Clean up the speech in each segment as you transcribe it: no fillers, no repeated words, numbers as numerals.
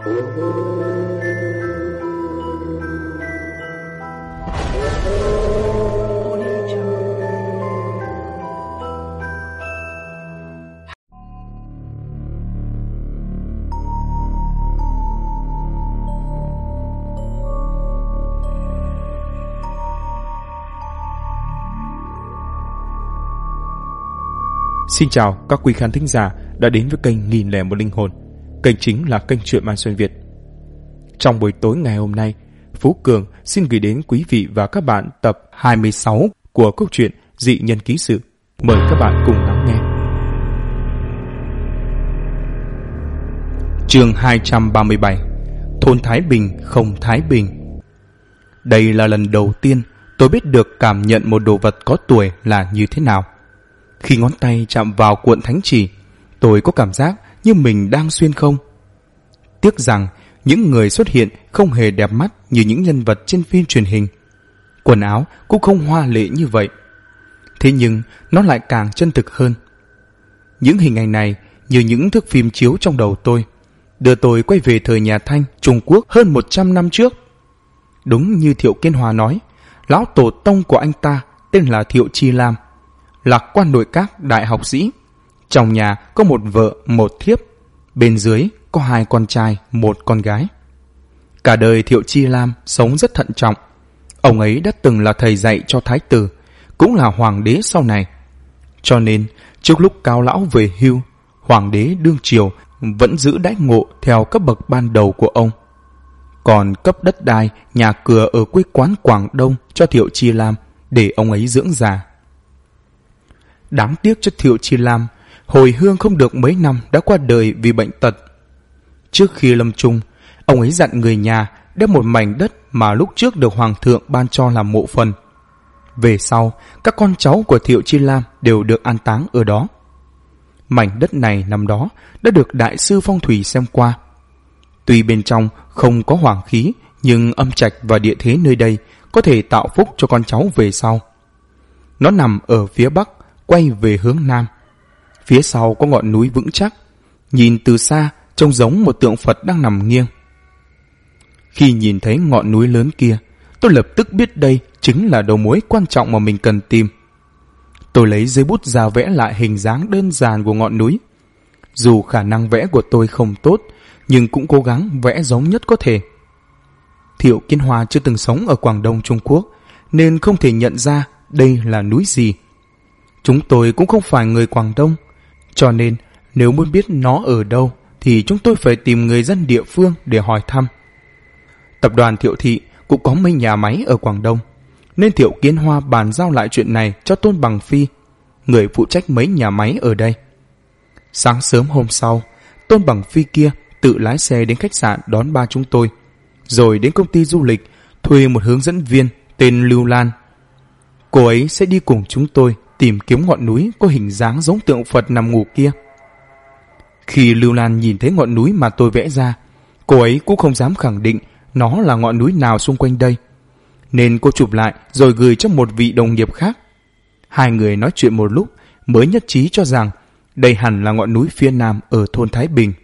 Xin chào các quý khán thính giả đã đến với kênh 1001 Linh Hồn. Kênh chính là kênh truyện ma xuyên Việt. Trong buổi tối ngày hôm nay, Phú Cường xin gửi đến quý vị và các bạn tập 26 của câu chuyện Dị Nhân Ký Sự. Mời các bạn cùng lắng nghe. Chương 237. Thôn Thái Bình không Thái Bình. Đây là lần đầu tiên tôi biết được cảm nhận một đồ vật có tuổi là như thế nào. Khi ngón tay chạm vào cuộn thánh chỉ, tôi có cảm giác như mình đang xuyên không. Tiếc rằng những người xuất hiện không hề đẹp mắt như những nhân vật trên phim truyền hình. Quần áo cũng không hoa lệ như vậy. Thế nhưng nó lại càng chân thực hơn. Những hình ảnh này như những thước phim chiếu trong đầu tôi, đưa tôi quay về thời nhà Thanh, Trung Quốc hơn 100 năm trước. Đúng như Thiệu Kiên Hòa nói, lão tổ tông của anh ta tên là Thiệu Chi Lam, là quan nội các đại học sĩ. Trong nhà có một vợ, một thiếp. Bên dưới có 2 con trai, 1 con gái. Cả đời Thiệu Chi Lam sống rất thận trọng. Ông ấy đã từng là thầy dạy cho thái tử, cũng là hoàng đế sau này. Cho nên, trước lúc cao lão về hưu, hoàng đế đương triều vẫn giữ đãi ngộ theo cấp bậc ban đầu của ông. Còn cấp đất đai, nhà cửa ở quê quán Quảng Đông cho Thiệu Chi Lam để ông ấy dưỡng già. Đáng tiếc cho Thiệu Chi Lam, hồi hương không được mấy năm đã qua đời vì bệnh tật. Trước khi lâm chung, ông ấy dặn người nhà đem một mảnh đất mà lúc trước được hoàng thượng ban cho làm mộ phần. Về sau, các con cháu của Thiệu Chi Lam đều được an táng ở đó. Mảnh đất này năm đó đã được đại sư phong thủy xem qua. Tuy bên trong không có hoàng khí, nhưng âm trạch và địa thế nơi đây có thể tạo phúc cho con cháu về sau. Nó nằm ở phía bắc, quay về hướng nam. Phía sau có ngọn núi vững chắc, nhìn từ xa trông giống một tượng Phật đang nằm nghiêng. Khi nhìn thấy ngọn núi lớn kia, tôi lập tức biết đây chính là đầu mối quan trọng mà mình cần tìm. Tôi lấy giấy bút ra vẽ lại hình dáng đơn giản của ngọn núi. Dù khả năng vẽ của tôi không tốt, nhưng cũng cố gắng vẽ giống nhất có thể. Thiệu Kiên Hòa chưa từng sống ở Quảng Đông Trung Quốc, nên không thể nhận ra đây là núi gì. Chúng tôi cũng không phải người Quảng Đông, cho nên nếu muốn biết nó ở đâu thì chúng tôi phải tìm người dân địa phương để hỏi thăm. Tập đoàn Thiệu Thị cũng có mấy nhà máy ở Quảng Đông, nên Thiệu Kiến Hoa bàn giao lại chuyện này cho Tôn Bằng Phi, người phụ trách mấy nhà máy ở đây. Sáng sớm hôm sau, Tôn Bằng Phi kia tự lái xe đến khách sạn đón ba chúng tôi, rồi đến công ty du lịch thuê một hướng dẫn viên tên Lưu Lan. Cô ấy sẽ đi cùng chúng tôi tìm kiếm ngọn núi có hình dáng giống tượng Phật nằm ngủ kia. Khi Lưu Lan nhìn thấy ngọn núi mà tôi vẽ ra, cô ấy cũng không dám khẳng định nó là ngọn núi nào xung quanh đây, nên cô chụp lại rồi gửi cho một vị đồng nghiệp khác. 2 người nói chuyện một lúc mới nhất trí cho rằng đây hẳn là ngọn núi phía nam ở thôn Thái Bình.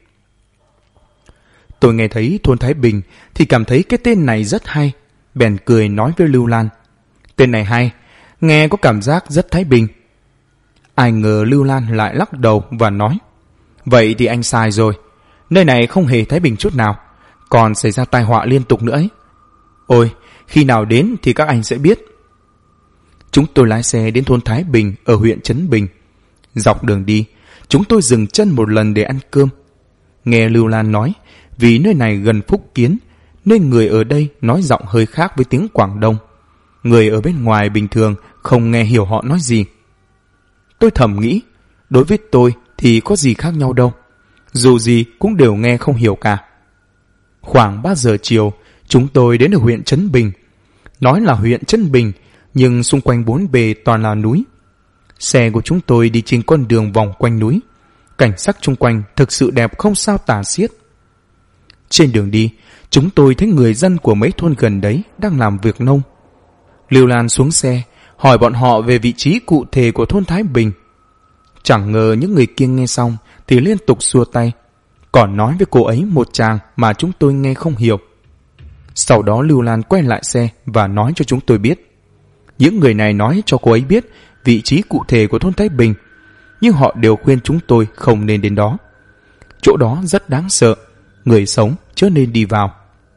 Tôi nghe thấy thôn Thái Bình thì cảm thấy cái tên này rất hay, bèn cười nói với Lưu Lan: tên này hay, nghe có cảm giác rất thái bình. Ai ngờ Lưu Lan lại lắc đầu và nói: vậy thì anh sai rồi, nơi này không hề thái bình chút nào, còn xảy ra tai họa liên tục nữa ấy. Ôi, khi nào đến thì các anh sẽ biết. Chúng tôi lái xe đến thôn Thái Bình ở huyện Trấn Bình. Dọc đường đi, chúng tôi dừng chân một lần để ăn cơm. Nghe Lưu Lan nói, vì nơi này gần Phúc Kiến, nên người ở đây nói giọng hơi khác với tiếng Quảng Đông. Người ở bên ngoài bình thường không nghe hiểu họ nói gì. Tôi thầm nghĩ, đối với tôi thì có gì khác nhau đâu, dù gì cũng đều nghe không hiểu cả. Khoảng 3 giờ chiều, chúng tôi đến ở huyện Trấn Bình. Nói là huyện Trấn Bình, nhưng xung quanh 4 bề toàn là núi. Xe của chúng tôi đi trên con đường vòng quanh núi. Cảnh sắc xung quanh thực sự đẹp không sao tả xiết. Trên đường đi, chúng tôi thấy người dân của mấy thôn gần đấy đang làm việc nông. Lưu Lan xuống xe, hỏi bọn họ về vị trí cụ thể của thôn Thái Bình. Chẳng ngờ những người kia nghe xong thì liên tục xua tay, còn nói với cô ấy một tràng mà chúng tôi nghe không hiểu. Sau đó Lưu Lan quay lại xe và nói cho chúng tôi biết. Những người này nói cho cô ấy biết vị trí cụ thể của thôn Thái Bình, nhưng họ đều khuyên chúng tôi không nên đến đó. Chỗ đó rất đáng sợ, người sống chớ nên đi vào.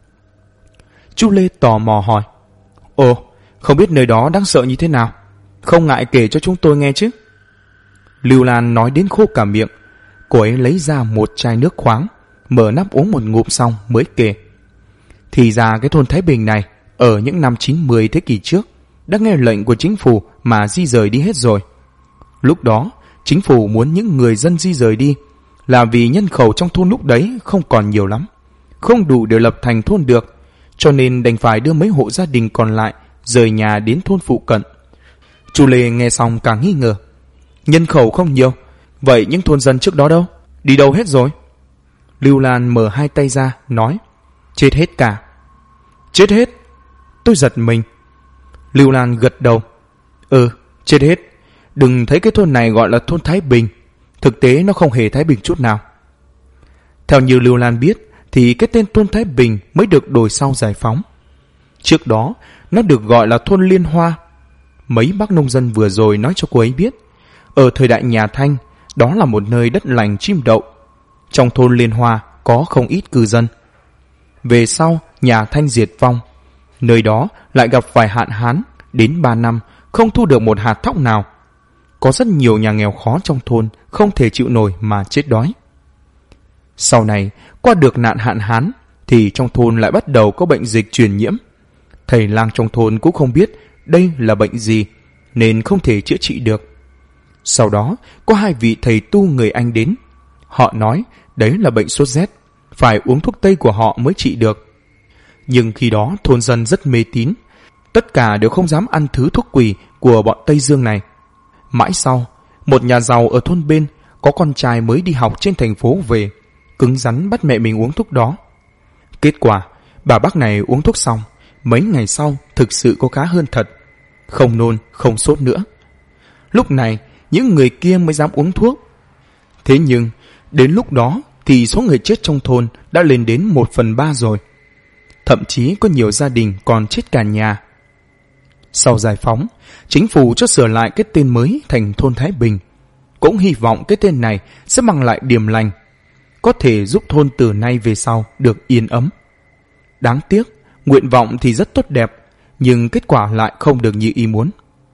Chú Lê tò mò hỏi: Ồ, không biết nơi đó đáng sợ như thế nào, không ngại kể cho chúng tôi nghe chứ? Lưu Lan nói đến khô cả miệng. Cô ấy lấy ra một chai nước khoáng, mở nắp uống một ngụm xong mới kể. Thì ra cái thôn Thái Bình này ở những năm 90 thế kỷ trước đã nghe lệnh của chính phủ mà di rời đi hết rồi. Lúc đó chính phủ muốn những người dân di rời đi là vì nhân khẩu trong thôn lúc đấy không còn nhiều lắm, không đủ để lập thành thôn được, cho nên đành phải đưa mấy hộ gia đình còn lại rời nhà đến thôn phụ cận. Chú Lê nghe xong càng nghi ngờ. Nhân khẩu không nhiều, vậy những thôn dân trước đó đâu? Đi đâu hết rồi? Lưu Lan mở hai tay ra nói: Chết hết cả. Chết hết? Tôi giật mình. Lưu Lan gật đầu. Chết hết. Đừng thấy cái thôn này gọi là thôn Thái Bình, thực tế nó không hề thái bình chút nào. Theo như Lưu Lan biết thì cái tên thôn Thái Bình mới được đổi sau giải phóng. Trước đó nó được gọi là thôn Liên Hoa. Mấy bác nông dân vừa rồi nói cho cô ấy biết, ở thời đại nhà Thanh, đó là một nơi đất lành chim đậu. Trong thôn Liên Hoa có không ít cư dân. Về sau nhà Thanh diệt vong, nơi đó lại gặp vài hạn hán, đến 3 năm không thu được một hạt thóc nào. Có rất nhiều nhà nghèo khó trong thôn không thể chịu nổi mà chết đói. Sau này qua được nạn hạn hán thì trong thôn lại bắt đầu có bệnh dịch truyền nhiễm. Thầy lang trong thôn cũng không biết đây là bệnh gì nên không thể chữa trị được. Sau đó có 2 vị thầy tu người Anh đến. Họ nói đấy là bệnh sốt rét, phải uống thuốc tây của họ mới trị được. Nhưng khi đó thôn dân rất mê tín, tất cả đều không dám ăn thứ thuốc quỷ của bọn Tây Dương này. Mãi sau, một nhà giàu ở thôn bên có con trai mới đi học trên thành phố về, cứng rắn bắt mẹ mình uống thuốc đó. Kết quả, bà bác này uống thuốc xong, mấy ngày sau thực sự có khá hơn thật, không nôn, không sốt nữa. Lúc này, những người kia mới dám uống thuốc. Thế nhưng, đến lúc đó thì số người chết trong thôn đã lên đến 1/3 rồi. Thậm chí có nhiều gia đình còn chết cả nhà. Sau giải phóng, chính phủ cho sửa lại cái tên mới thành thôn Thái Bình. Cũng hy vọng cái tên này sẽ mang lại điềm lành, có thể giúp thôn từ nay về sau được yên ấm. Đáng tiếc, nguyện vọng thì rất tốt đẹp, nhưng kết quả lại không được như ý muốn.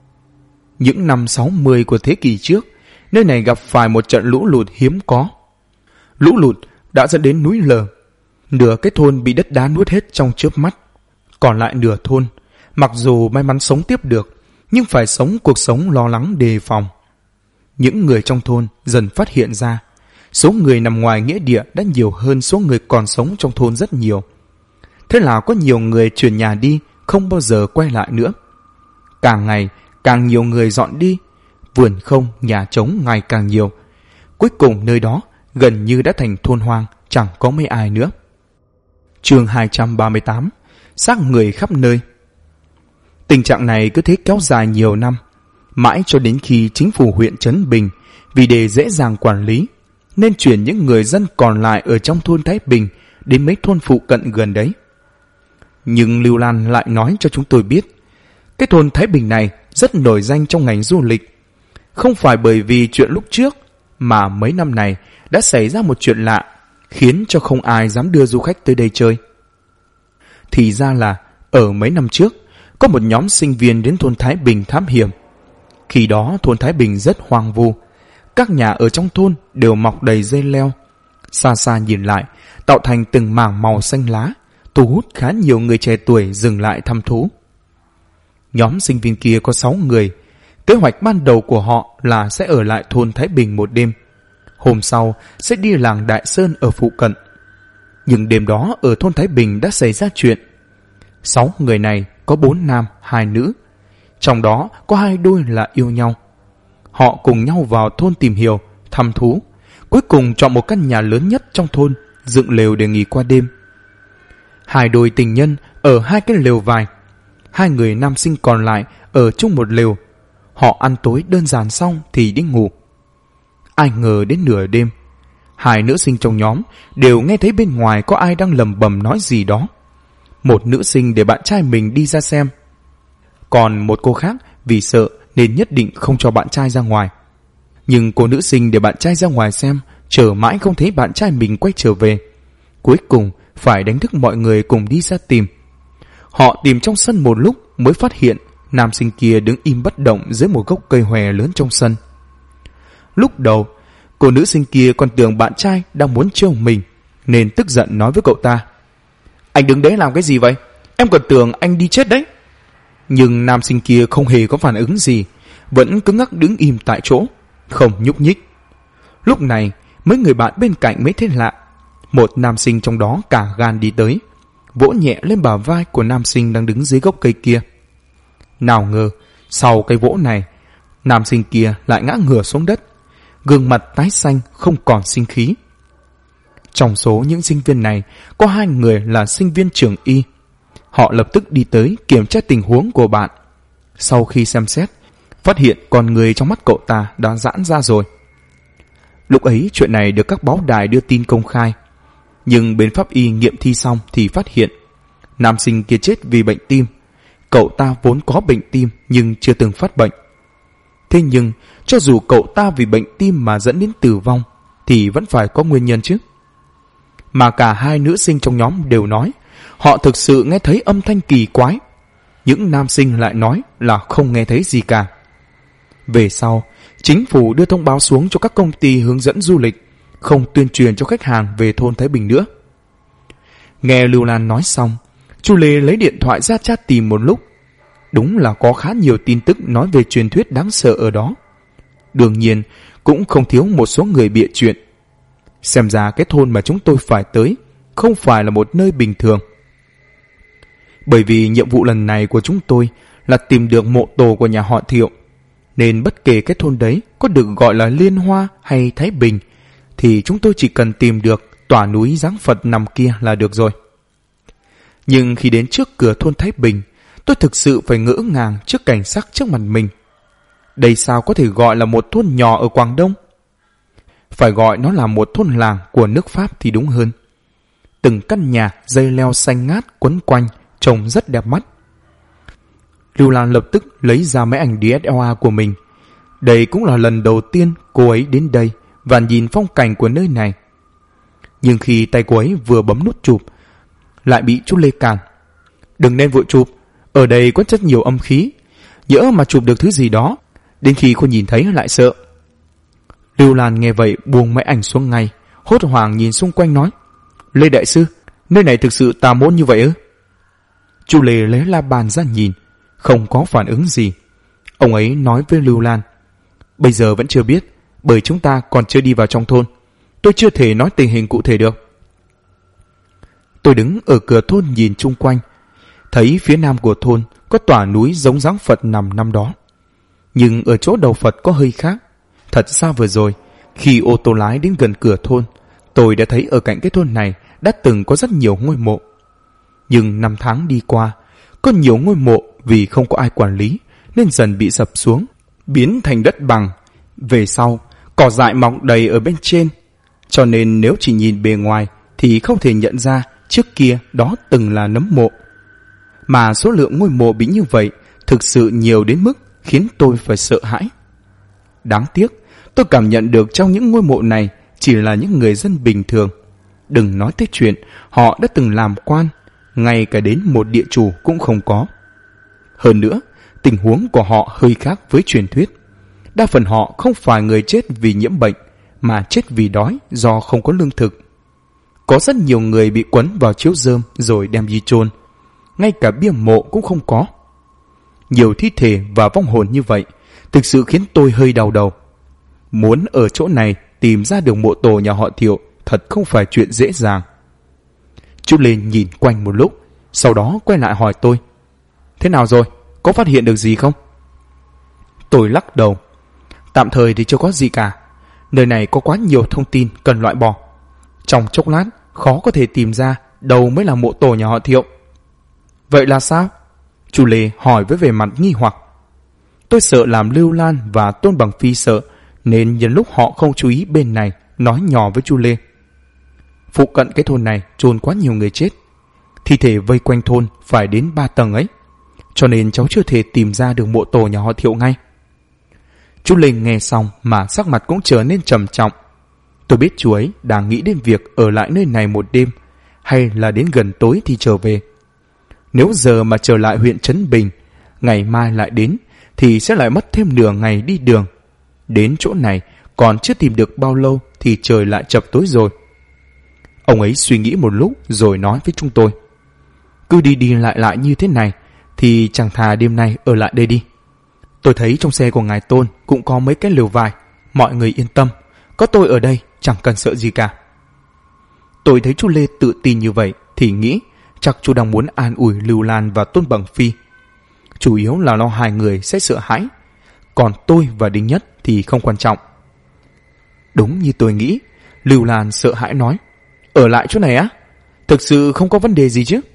Những năm 60 của thế kỷ trước, nơi này gặp phải một trận lũ lụt hiếm có. Lũ lụt đã dẫn đến núi lở. Nửa cái thôn bị đất đá nuốt hết trong chớp mắt. Còn lại nửa thôn, mặc dù may mắn sống tiếp được, nhưng phải sống cuộc sống lo lắng đề phòng. Những người trong thôn dần phát hiện ra, số người nằm ngoài nghĩa địa đã nhiều hơn số người còn sống trong thôn rất nhiều. Thế là có nhiều người chuyển nhà đi, không bao giờ quay lại nữa. Càng ngày, càng nhiều người dọn đi, vườn không, nhà trống ngày càng nhiều. Cuối cùng nơi đó gần như đã thành thôn hoang, chẳng có mấy ai nữa. Chương 238: Xác người khắp nơi. Tình trạng này cứ thế kéo dài nhiều năm, mãi cho đến khi chính phủ huyện Trấn Bình vì để dễ dàng quản lý nên chuyển những người dân còn lại ở trong thôn Thái Bình đến mấy thôn phụ cận gần đấy. Nhưng Lưu Lan lại nói cho chúng tôi biết, cái thôn Thái Bình này rất nổi danh trong ngành du lịch. Không phải bởi vì chuyện lúc trước, mà mấy năm này đã xảy ra một chuyện lạ, khiến cho không ai dám đưa du khách tới đây chơi. Thì ra là, ở mấy năm trước, có một nhóm sinh viên đến thôn Thái Bình thám hiểm. Khi đó thôn Thái Bình rất hoang vu, các nhà ở trong thôn đều mọc đầy dây leo. Xa xa nhìn lại, tạo thành từng mảng màu xanh lá, thu hút khá nhiều người trẻ tuổi dừng lại thăm thú. Nhóm sinh viên kia có 6 người. Kế hoạch ban đầu của họ là sẽ ở lại thôn Thái Bình một đêm. Hôm sau sẽ đi làng Đại Sơn ở phụ cận. Nhưng đêm đó ở thôn Thái Bình đã xảy ra chuyện. 6 người này có 4 nam, 2 nữ. Trong đó có 2 đôi là yêu nhau. Họ cùng nhau vào thôn tìm hiểu, thăm thú. Cuối cùng chọn một căn nhà lớn nhất trong thôn, dựng lều để nghỉ qua đêm. 2 đôi tình nhân ở 2 cái lều vải. 2 người nam sinh còn lại ở chung một lều. Họ ăn tối đơn giản xong thì đi ngủ. Ai ngờ đến nửa đêm, Hai nữ sinh trong nhóm đều nghe thấy bên ngoài có ai đang lầm bầm nói gì đó. Một nữ sinh để bạn trai mình đi ra xem, còn một cô khác vì sợ nên nhất định không cho bạn trai ra ngoài. Nhưng cô nữ sinh để bạn trai ra ngoài xem, chờ mãi không thấy bạn trai mình quay trở về. Cuối cùng phải đánh thức mọi người cùng đi ra tìm. Họ tìm trong sân một lúc mới phát hiện nam sinh kia đứng im bất động dưới một gốc cây hòe lớn trong sân. Lúc đầu, cô nữ sinh kia còn tưởng bạn trai đang muốn trêu mình, nên tức giận nói với cậu ta: "Anh đứng đấy làm cái gì vậy? Em còn tưởng anh đi chết đấy." Nhưng nam sinh kia không hề có phản ứng gì, vẫn cứng ngắc đứng im tại chỗ, không nhúc nhích. Lúc này, mấy người bạn bên cạnh mới thấy lạ. Một nam sinh trong đó cả gan đi tới, vỗ nhẹ lên bả vai của nam sinh đang đứng dưới gốc cây kia. Nào ngờ, sau cái vỗ này, nam sinh kia lại ngã ngửa xuống đất, gương mặt tái xanh không còn sinh khí. Trong số những sinh viên này, có 2 người là sinh viên trường y. Họ lập tức đi tới kiểm tra tình huống của bạn. Sau khi xem xét, phát hiện con người trong mắt cậu ta đã giãn ra rồi. Lúc ấy chuyện này được các báo đài đưa tin công khai. Nhưng bên pháp y nghiệm thi xong thì phát hiện nam sinh kia chết vì bệnh tim. Cậu ta vốn có bệnh tim nhưng chưa từng phát bệnh. Thế nhưng cho dù cậu ta vì bệnh tim mà dẫn đến tử vong thì vẫn phải có nguyên nhân chứ. Mà cả 2 nữ sinh trong nhóm đều nói họ thực sự nghe thấy âm thanh kỳ quái. Những nam sinh lại nói là không nghe thấy gì cả. Về sau, chính phủ đưa thông báo xuống cho các công ty hướng dẫn du lịch, không tuyên truyền cho khách hàng về thôn Thái Bình nữa. Nghe Lưu Lan nói xong, chú Lê lấy điện thoại ra tra tìm một lúc. Đúng là có khá nhiều tin tức nói về truyền thuyết đáng sợ ở đó. Đương nhiên, cũng không thiếu một số người bịa chuyện. Xem ra cái thôn mà chúng tôi phải tới không phải là một nơi bình thường. Bởi vì nhiệm vụ lần này của chúng tôi là tìm được mộ tổ của nhà họ Thiệu, nên bất kể cái thôn đấy có được gọi là Liên Hoa hay Thái Bình, thì chúng tôi chỉ cần tìm được tòa núi dáng Phật nằm kia là được rồi. Nhưng khi đến trước cửa thôn Thái Bình, tôi thực sự phải ngỡ ngàng trước cảnh sắc trước mặt mình. Đây sao có thể gọi là một thôn nhỏ ở Quảng Đông? Phải gọi nó là một thôn làng của nước Pháp thì đúng hơn. Từng căn nhà dây leo xanh ngát quấn quanh, trông rất đẹp mắt. Lưu Lan lập tức lấy ra máy ảnh DSLR của mình. Đây cũng là lần đầu tiên cô ấy đến đây và nhìn phong cảnh của nơi này. Nhưng khi tay cô ấy vừa bấm nút chụp, lại bị chú Lê cản. "Đừng nên vội chụp, ở đây có rất nhiều âm khí, nhỡ mà chụp được thứ gì đó, đến khi cô nhìn thấy lại sợ." Lưu Lan nghe vậy buông máy ảnh xuống ngay, hốt hoảng nhìn xung quanh nói: "Lê đại sư, nơi này thực sự tà môn như vậy ư?" Chú Lê lấy la bàn ra nhìn, không có phản ứng gì. Ông ấy nói với Lưu Lan: "Bây giờ vẫn chưa biết, bởi chúng ta còn chưa đi vào trong thôn. Tôi chưa thể nói tình hình cụ thể được." Tôi đứng ở cửa thôn nhìn chung quanh, thấy phía nam của thôn có tòa núi giống dáng Phật nằm năm đó. Nhưng ở chỗ đầu Phật có hơi khác. Thật ra vừa rồi, khi ô tô lái đến gần cửa thôn, tôi đã thấy ở cạnh cái thôn này đã từng có rất nhiều ngôi mộ. Nhưng năm tháng đi qua, có nhiều ngôi mộ vì không có ai quản lý nên dần bị sập xuống, biến thành đất bằng. Về sau, cỏ dại mọc đầy ở bên trên, cho nên nếu chỉ nhìn bề ngoài thì không thể nhận ra trước kia đó từng là nấm mộ. Mà số lượng ngôi mộ bị như vậy thực sự nhiều đến mức khiến tôi phải sợ hãi. Đáng tiếc, tôi cảm nhận được trong những ngôi mộ này chỉ là những người dân bình thường. Đừng nói tới chuyện họ đã từng làm quan, ngay cả đến một địa chủ cũng không có. Hơn nữa, tình huống của họ hơi khác với truyền thuyết. Đa phần họ không phải người chết vì nhiễm bệnh, mà chết vì đói do không có lương thực. Có rất nhiều người bị quấn vào chiếu rơm rồi đem đi chôn. Ngay cả bia mộ cũng không có. Nhiều thi thể và vong hồn như vậy thực sự khiến tôi hơi đau đầu. Muốn ở chỗ này tìm ra được mộ tổ nhà họ Thiệu thật không phải chuyện dễ dàng. Chú Lên nhìn quanh một lúc, sau đó quay lại hỏi tôi: "Thế nào rồi? Có phát hiện được gì không?" Tôi lắc đầu: "Tạm thời thì chưa có gì cả. Nơi này có quá nhiều thông tin cần loại bỏ. Trong chốc lát khó có thể tìm ra đâu mới là mộ tổ nhà họ Thiệu." "Vậy là sao?" Chú Lê hỏi với vẻ mặt nghi hoặc. Tôi sợ làm Lưu Lan và Tôn Bằng Phi sợ, nên nhân lúc họ không chú ý bên này nói nhỏ với chú Lê. Phụ cận cái thôn này chôn quá nhiều người chết. Thi thể vây quanh thôn phải đến 3 tầng ấy. Cho nên cháu chưa thể tìm ra được mộ tổ nhà họ Thiệu ngay. Chú Lê nghe xong mà sắc mặt cũng trở nên trầm trọng. Tôi biết chú ấy đang nghĩ đến việc ở lại nơi này một đêm hay là đến gần tối thì trở về. Nếu giờ mà trở lại huyện Trấn Bình, ngày mai lại đến thì sẽ lại mất thêm nửa ngày đi đường. Đến chỗ này còn chưa tìm được bao lâu thì trời lại chập tối rồi. Ông ấy suy nghĩ một lúc rồi nói với chúng tôi. Cứ đi đi lại như thế này thì chẳng thà đêm nay ở lại đây đi. Tôi thấy trong xe của ngài Tôn cũng có mấy cái lều vải. Mọi người yên tâm, có tôi ở đây chẳng cần sợ gì cả. Tôi thấy chú Lê tự tin như vậy thì nghĩ chắc chú đang muốn an ủi Lưu Lan và Tôn Bằng Phi. Chủ yếu là lo hai người sẽ sợ hãi. Còn tôi và Đinh Nhất thì không quan trọng. Đúng như tôi nghĩ, Lưu Lan sợ hãi nói. Ở lại chỗ này á? Thực sự không có vấn đề gì chứ?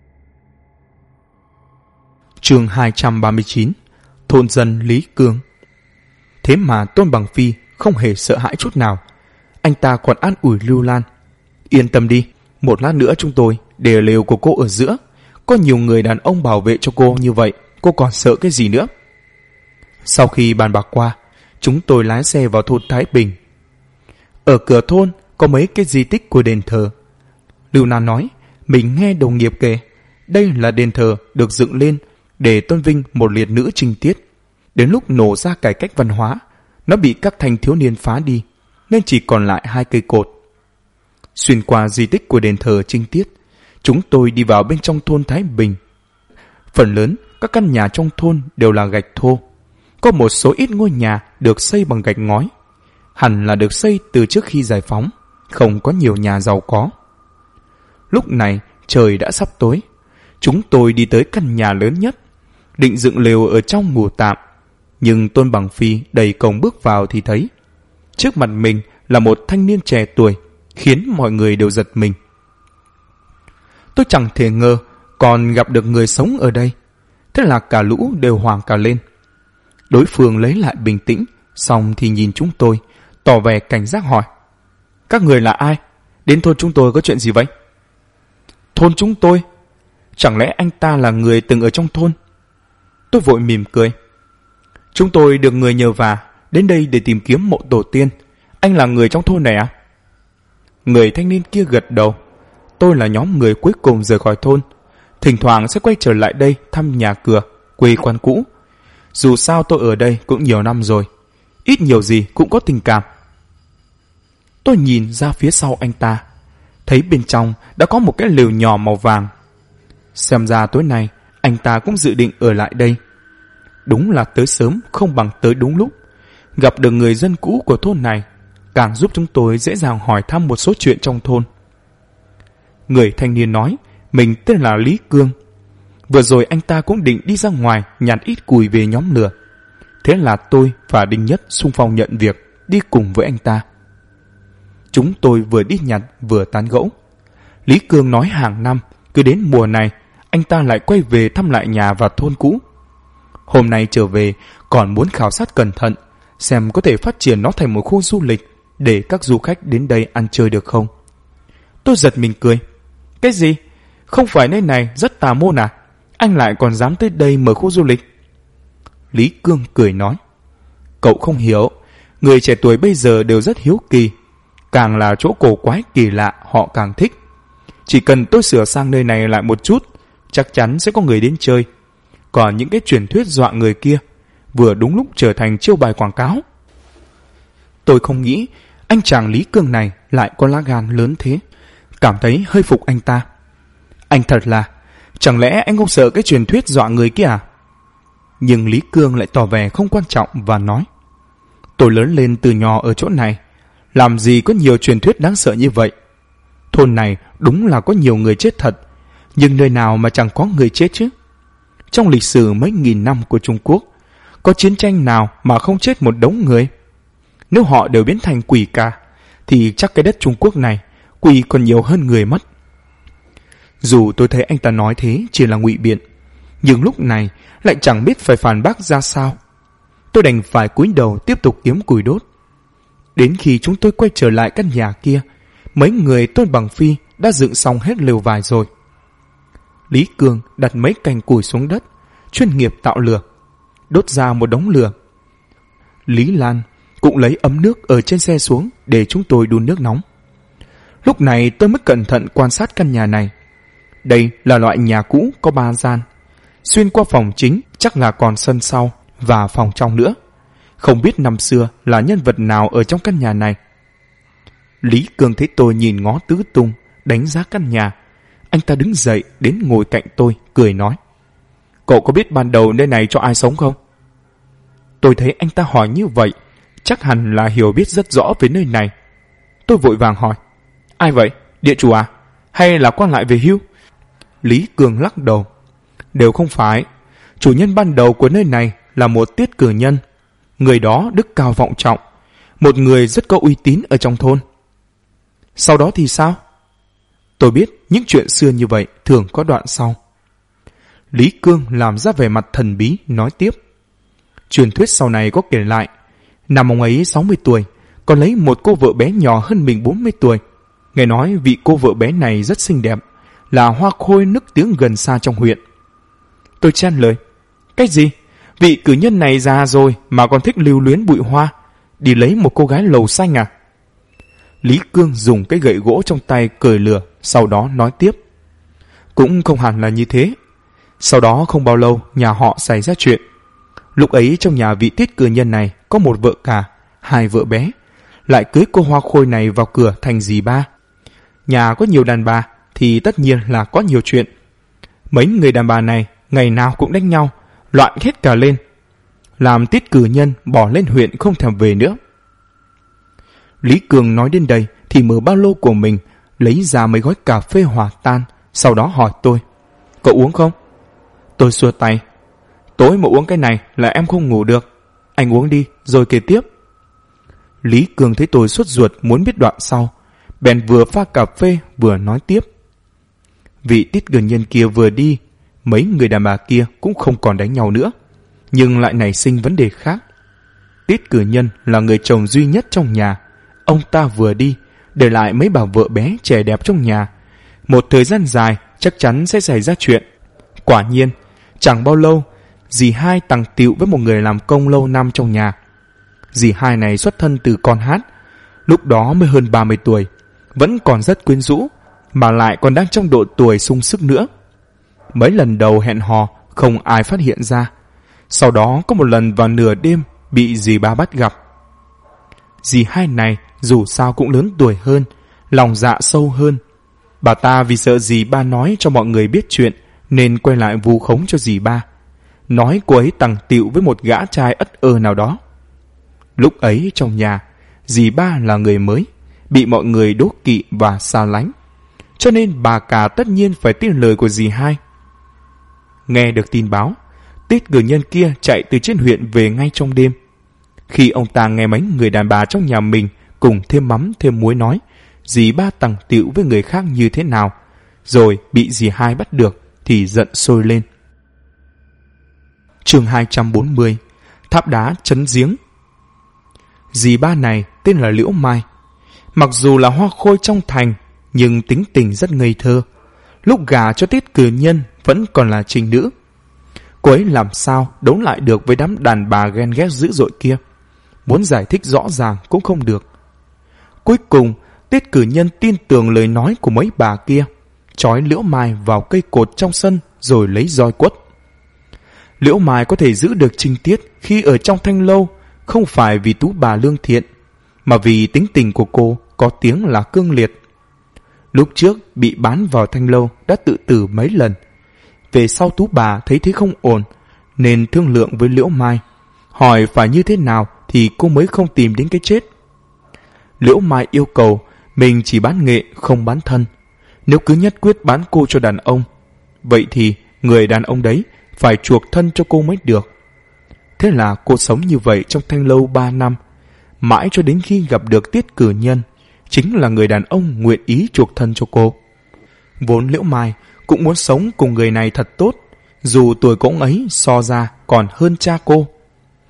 Chương 239. Thôn dân Lý Cương. Thế mà Tôn Bằng Phi không hề sợ hãi chút nào. Anh ta còn an ủi Lưu Lan. Yên tâm đi, một lát nữa chúng tôi để lều của cô ở giữa. Có nhiều người đàn ông bảo vệ cho cô như vậy, cô còn sợ cái gì nữa? Sau khi bàn bạc qua, chúng tôi lái xe vào thôn Thái Bình. Ở cửa thôn có mấy cái di tích của đền thờ. Lưu Lan nói, mình nghe đồng nghiệp kể, đây là đền thờ được dựng lên để tôn vinh một liệt nữ trinh tiết. Đến lúc nổ ra cải cách văn hóa, nó bị các thanh thiếu niên phá đi, nên chỉ còn lại 2 cây cột. Xuyên qua di tích của đền thờ trinh tiết, chúng tôi đi vào bên trong thôn Thái Bình. Phần lớn các căn nhà trong thôn đều là gạch thô. Có một số ít ngôi nhà được xây bằng gạch ngói. Hẳn là được xây từ trước khi giải phóng, không có nhiều nhà giàu có. Lúc này trời đã sắp tối. Chúng tôi đi tới căn nhà lớn nhất, định dựng lều ở trong ngủ tạm. Nhưng Tôn Bằng Phi đẩy cổng bước vào thì thấy trước mặt mình là một thanh niên trẻ tuổi, khiến mọi người đều giật mình. Tôi chẳng thể ngờ còn gặp được người sống ở đây. Thế là cả lũ đều hoảng cả lên. Đối phương lấy lại bình tĩnh, xong thì nhìn chúng tôi, tỏ vẻ cảnh giác hỏi. Các người là ai? Đến thôn chúng tôi có chuyện gì vậy? Thôn chúng tôi? Chẳng lẽ anh ta là người từng ở trong thôn? Tôi vội mỉm cười. Chúng tôi được người nhờ vả đến đây để tìm kiếm mộ tổ tiên. Anh là người trong thôn này à? Người thanh niên kia gật đầu. Tôi là nhóm người cuối cùng rời khỏi thôn. Thỉnh thoảng sẽ quay trở lại đây thăm nhà cửa, quê quán cũ. Dù sao tôi ở đây cũng nhiều năm rồi, ít nhiều gì cũng có tình cảm. Tôi nhìn ra phía sau anh ta, thấy bên trong đã có một cái lều nhỏ màu vàng. Xem ra tối nay anh ta cũng dự định ở lại đây. Đúng là tới sớm không bằng tới đúng lúc. Gặp được người dân cũ của thôn này càng giúp chúng tôi dễ dàng hỏi thăm một số chuyện trong thôn. Người thanh niên nói mình tên là Lý Cương. Vừa rồi anh ta cũng định đi ra ngoài nhặt ít củi về nhóm lửa. Thế là tôi và Đinh Nhất xung phong nhận việc, đi cùng với anh ta. Chúng tôi vừa đi nhặt vừa tán gẫu. Lý Cương nói hàng năm cứ đến mùa này anh ta lại quay về thăm lại nhà và thôn cũ. Hôm nay trở về còn muốn khảo sát cẩn thận xem có thể phát triển nó thành một khu du lịch để các du khách đến đây ăn chơi được không. Tôi giật mình cười. Cái gì? Không phải nơi này rất tà môn à? Anh lại còn dám tới đây mở khu du lịch? Lý Cương cười nói. Cậu không hiểu, người trẻ tuổi bây giờ đều rất hiếu kỳ. Càng là chỗ cổ quái kỳ lạ họ càng thích. Chỉ cần tôi sửa sang nơi này lại một chút, chắc chắn sẽ có người đến chơi. Còn những cái truyền thuyết dọa người kia vừa đúng lúc trở thành chiêu bài quảng cáo. Tôi không nghĩ anh chàng Lý Cương này lại có lá gan lớn thế, cảm thấy hơi phục anh ta. Anh thật là, chẳng lẽ anh không sợ cái truyền thuyết dọa người kia à? Nhưng Lý Cương lại tỏ vẻ không quan trọng và nói. Tôi lớn lên từ nhỏ ở chỗ này, làm gì có nhiều truyền thuyết đáng sợ như vậy. Thôn này đúng là có nhiều người chết thật, nhưng nơi nào mà chẳng có người chết chứ? Trong lịch sử mấy nghìn năm của Trung Quốc, có chiến tranh nào mà không chết một đống người? Nếu họ đều biến thành quỷ cả, thì chắc cái đất Trung Quốc này quỷ còn nhiều hơn người mất. Dù tôi thấy anh ta nói thế chỉ là ngụy biện, nhưng lúc này lại chẳng biết phải phản bác ra sao. Tôi đành phải cúi đầu tiếp tục kiếm củi đốt. Đến khi chúng tôi quay trở lại căn nhà kia, mấy người Tôn Bằng Phi đã dựng xong hết lều vải rồi. Lý Cương đặt mấy cành củi xuống đất, chuyên nghiệp tạo lửa, đốt ra một đống lửa. Lý Lan cũng lấy ấm nước ở trên xe xuống để chúng tôi đun nước nóng. Lúc này tôi mới cẩn thận quan sát căn nhà này. Đây là loại nhà cũ có 3 gian. Xuyên qua phòng chính chắc là còn sân sau và phòng trong nữa. Không biết năm xưa là nhân vật nào ở trong căn nhà này. Lý Cương thấy tôi nhìn ngó tứ tung, đánh giá căn nhà. Anh ta đứng dậy đến ngồi cạnh tôi, cười nói: Cậu có biết ban đầu nơi này cho ai sống không? Tôi thấy anh ta hỏi như vậy, chắc hẳn là hiểu biết rất rõ về nơi này. Tôi vội vàng hỏi: Ai vậy? Địa chủ à? Hay là quan lại về hưu? Lý Cương lắc đầu: Đều không phải. Chủ nhân ban đầu của nơi này là một tiết cử nhân. Người đó đức cao vọng trọng, một người rất có uy tín ở trong thôn. Sau đó thì sao? Tôi biết những chuyện xưa như vậy thường có đoạn sau. Lý Cương làm ra vẻ mặt thần bí, nói tiếp: Truyền thuyết sau này có kể lại, năm ông ấy 60 tuổi, còn lấy một cô vợ bé nhỏ hơn mình 40 tuổi. Nghe nói vị cô vợ bé này rất xinh đẹp, là hoa khôi nức tiếng gần xa trong huyện. Tôi chen lời: Cái gì? Vị cử nhân này già rồi mà còn thích lưu luyến bụi hoa, đi lấy một cô gái lầu xanh à? Lý Cương dùng cái gậy gỗ trong tay cười lừa, sau đó nói tiếp: Cũng không hẳn là như thế. Sau đó không bao lâu nhà họ xảy ra chuyện. Lúc ấy trong nhà vị tiết cử nhân này có một vợ cả, 2 vợ bé, lại cưới cô hoa khôi này vào cửa thành dì ba. Nhà có nhiều đàn bà thì tất nhiên là có nhiều chuyện. Mấy người đàn bà này ngày nào cũng đánh nhau, loạn hết cả lên, làm tiết cử nhân bỏ lên huyện không thèm về nữa. Lý Cường nói đến đây thì mở ba lô của mình, lấy ra mấy gói cà phê hòa tan, sau đó hỏi tôi: Cậu uống không? Tôi xua tay: Tối mà uống cái này là em không ngủ được. Anh uống đi rồi kể tiếp. Lý Cường thấy tôi sốt ruột muốn biết đoạn sau, bèn vừa pha cà phê vừa nói tiếp: Vị tiết cử nhân kia vừa đi, mấy người đàn bà kia cũng không còn đánh nhau nữa, nhưng lại nảy sinh vấn đề khác. Tiết cử nhân là người chồng duy nhất trong nhà. Ông ta vừa đi, để lại mấy bà vợ bé trẻ đẹp trong nhà. Một thời gian dài chắc chắn sẽ xảy ra chuyện. Quả nhiên, chẳng bao lâu, dì Hai tằng tịu với một người làm công lâu năm trong nhà. Dì Hai này xuất thân từ Con Hát, lúc đó mới hơn 30 tuổi, vẫn còn rất quyến rũ, mà lại còn đang trong độ tuổi sung sức nữa. Mấy lần đầu hẹn hò không ai phát hiện ra. Sau đó có một lần vào nửa đêm bị dì ba bắt gặp. Dì Hai này dù sao cũng lớn tuổi hơn, lòng dạ sâu hơn. Bà ta vì sợ dì ba nói cho mọi người biết chuyện nên quay lại vu khống cho dì ba, nói cô ấy tằng tịu với một gã trai ất ơ nào đó. Lúc ấy trong nhà, dì ba là người mới, bị mọi người đố kỵ và xa lánh, cho nên bà cả tất nhiên phải tin lời của dì Hai. Nghe được tin báo, tiết cử nhân kia chạy từ trên huyện về ngay trong đêm. Khi ông ta nghe mấy người đàn bà trong nhà mình cùng thêm mắm thêm muối nói dì ba tằng tịu với người khác như thế nào, rồi bị dì Hai bắt được, thì giận sôi lên. Chương 240: Tháp đá trấn giếng. Dì ba này tên là Liễu Mai. Mặc dù là hoa khôi trong thành, nhưng tính tình rất ngây thơ. Lúc gả cho tiết cử nhân vẫn còn là trinh nữ. Cô ấy làm sao đấu lại được với đám đàn bà ghen ghét dữ dội kia. Muốn giải thích rõ ràng cũng không được. Cuối cùng, tiết cử nhân tin tưởng lời nói của mấy bà kia, trói Liễu Mai vào cây cột trong sân rồi lấy roi quất. Liễu Mai có thể giữ được trinh tiết khi ở trong thanh lâu, không phải vì tú bà lương thiện, mà vì tính tình của cô có tiếng là cương liệt. Lúc trước bị bán vào thanh lâu đã tự tử mấy lần. Về sau tú bà thấy thế không ổn, nên thương lượng với Liễu Mai, hỏi phải như thế nào thì cô mới không tìm đến cái chết. Liễu Mai yêu cầu mình chỉ bán nghệ không bán thân. Nếu cứ nhất quyết bán cô cho đàn ông, vậy thì người đàn ông đấy phải chuộc thân cho cô mới được. Thế là cô sống như vậy trong thanh lâu 3 năm, mãi cho đến khi gặp được tiết cử nhân, chính là người đàn ông nguyện ý chuộc thân cho cô. Vốn Liễu Mai cũng muốn sống cùng người này thật tốt, dù tuổi của ông ấy so ra còn hơn cha cô. Thế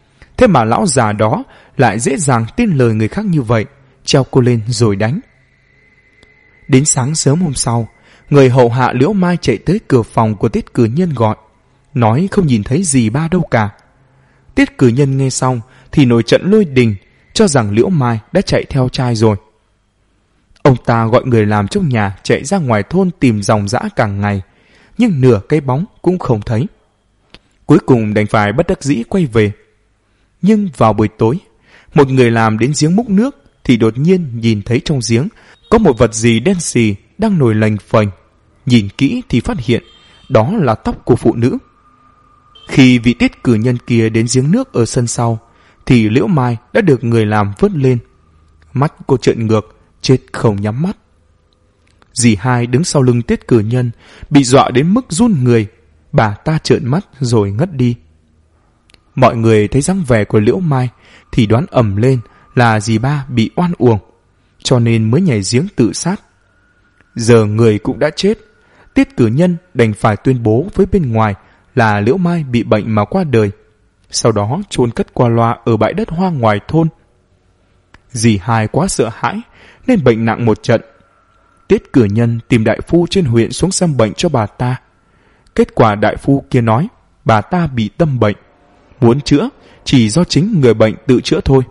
Thế mà lão già đó lại dễ dàng tin lời người khác như vậy, treo cô lên rồi đánh. Đến sáng sớm hôm sau, người hầu hạ Liễu Mai chạy tới cửa phòng của Tiết Cử Nhân gọi, nói không nhìn thấy dì ba đâu cả. Tiết Cử Nhân nghe xong thì nổi trận lôi đình, cho rằng Liễu Mai đã chạy theo trai rồi. Ông ta gọi người làm trong nhà chạy ra ngoài thôn tìm ròng rã cả ngày, nhưng nửa cái bóng cũng không thấy. Cuối cùng đành phải bất đắc dĩ quay về. Nhưng vào buổi tối, một người làm đến giếng múc nước thì đột nhiên nhìn thấy trong giếng có một vật gì đen xì đang nổi lềnh phềnh. Nhìn kỹ thì phát hiện đó là tóc của phụ nữ. Khi vị Tiết Cử Nhân kia đến giếng nước ở sân sau thì Liễu Mai đã được người làm vớt lên. Mắt cô trợn ngược, chết không nhắm mắt. Dì hai đứng sau lưng Tiết Cử Nhân bị dọa đến mức run người. Bà ta trợn mắt rồi ngất đi. Mọi người thấy dáng vẻ của Liễu Mai thì đoán ầm lên là dì ba bị oan uổng, cho nên mới nhảy giếng tự sát. Giờ người cũng đã chết, Tiết Cử Nhân đành phải tuyên bố với bên ngoài là Liễu Mai bị bệnh mà qua đời, sau đó chôn cất qua loa ở bãi đất hoang ngoài thôn. Dì hai quá sợ hãi nên bệnh nặng một trận. Tiết Cử Nhân tìm đại phu trên huyện xuống xem bệnh cho bà ta. Kết quả đại phu kia nói bà ta bị tâm bệnh, muốn chữa chỉ do chính người bệnh tự chữa thôi.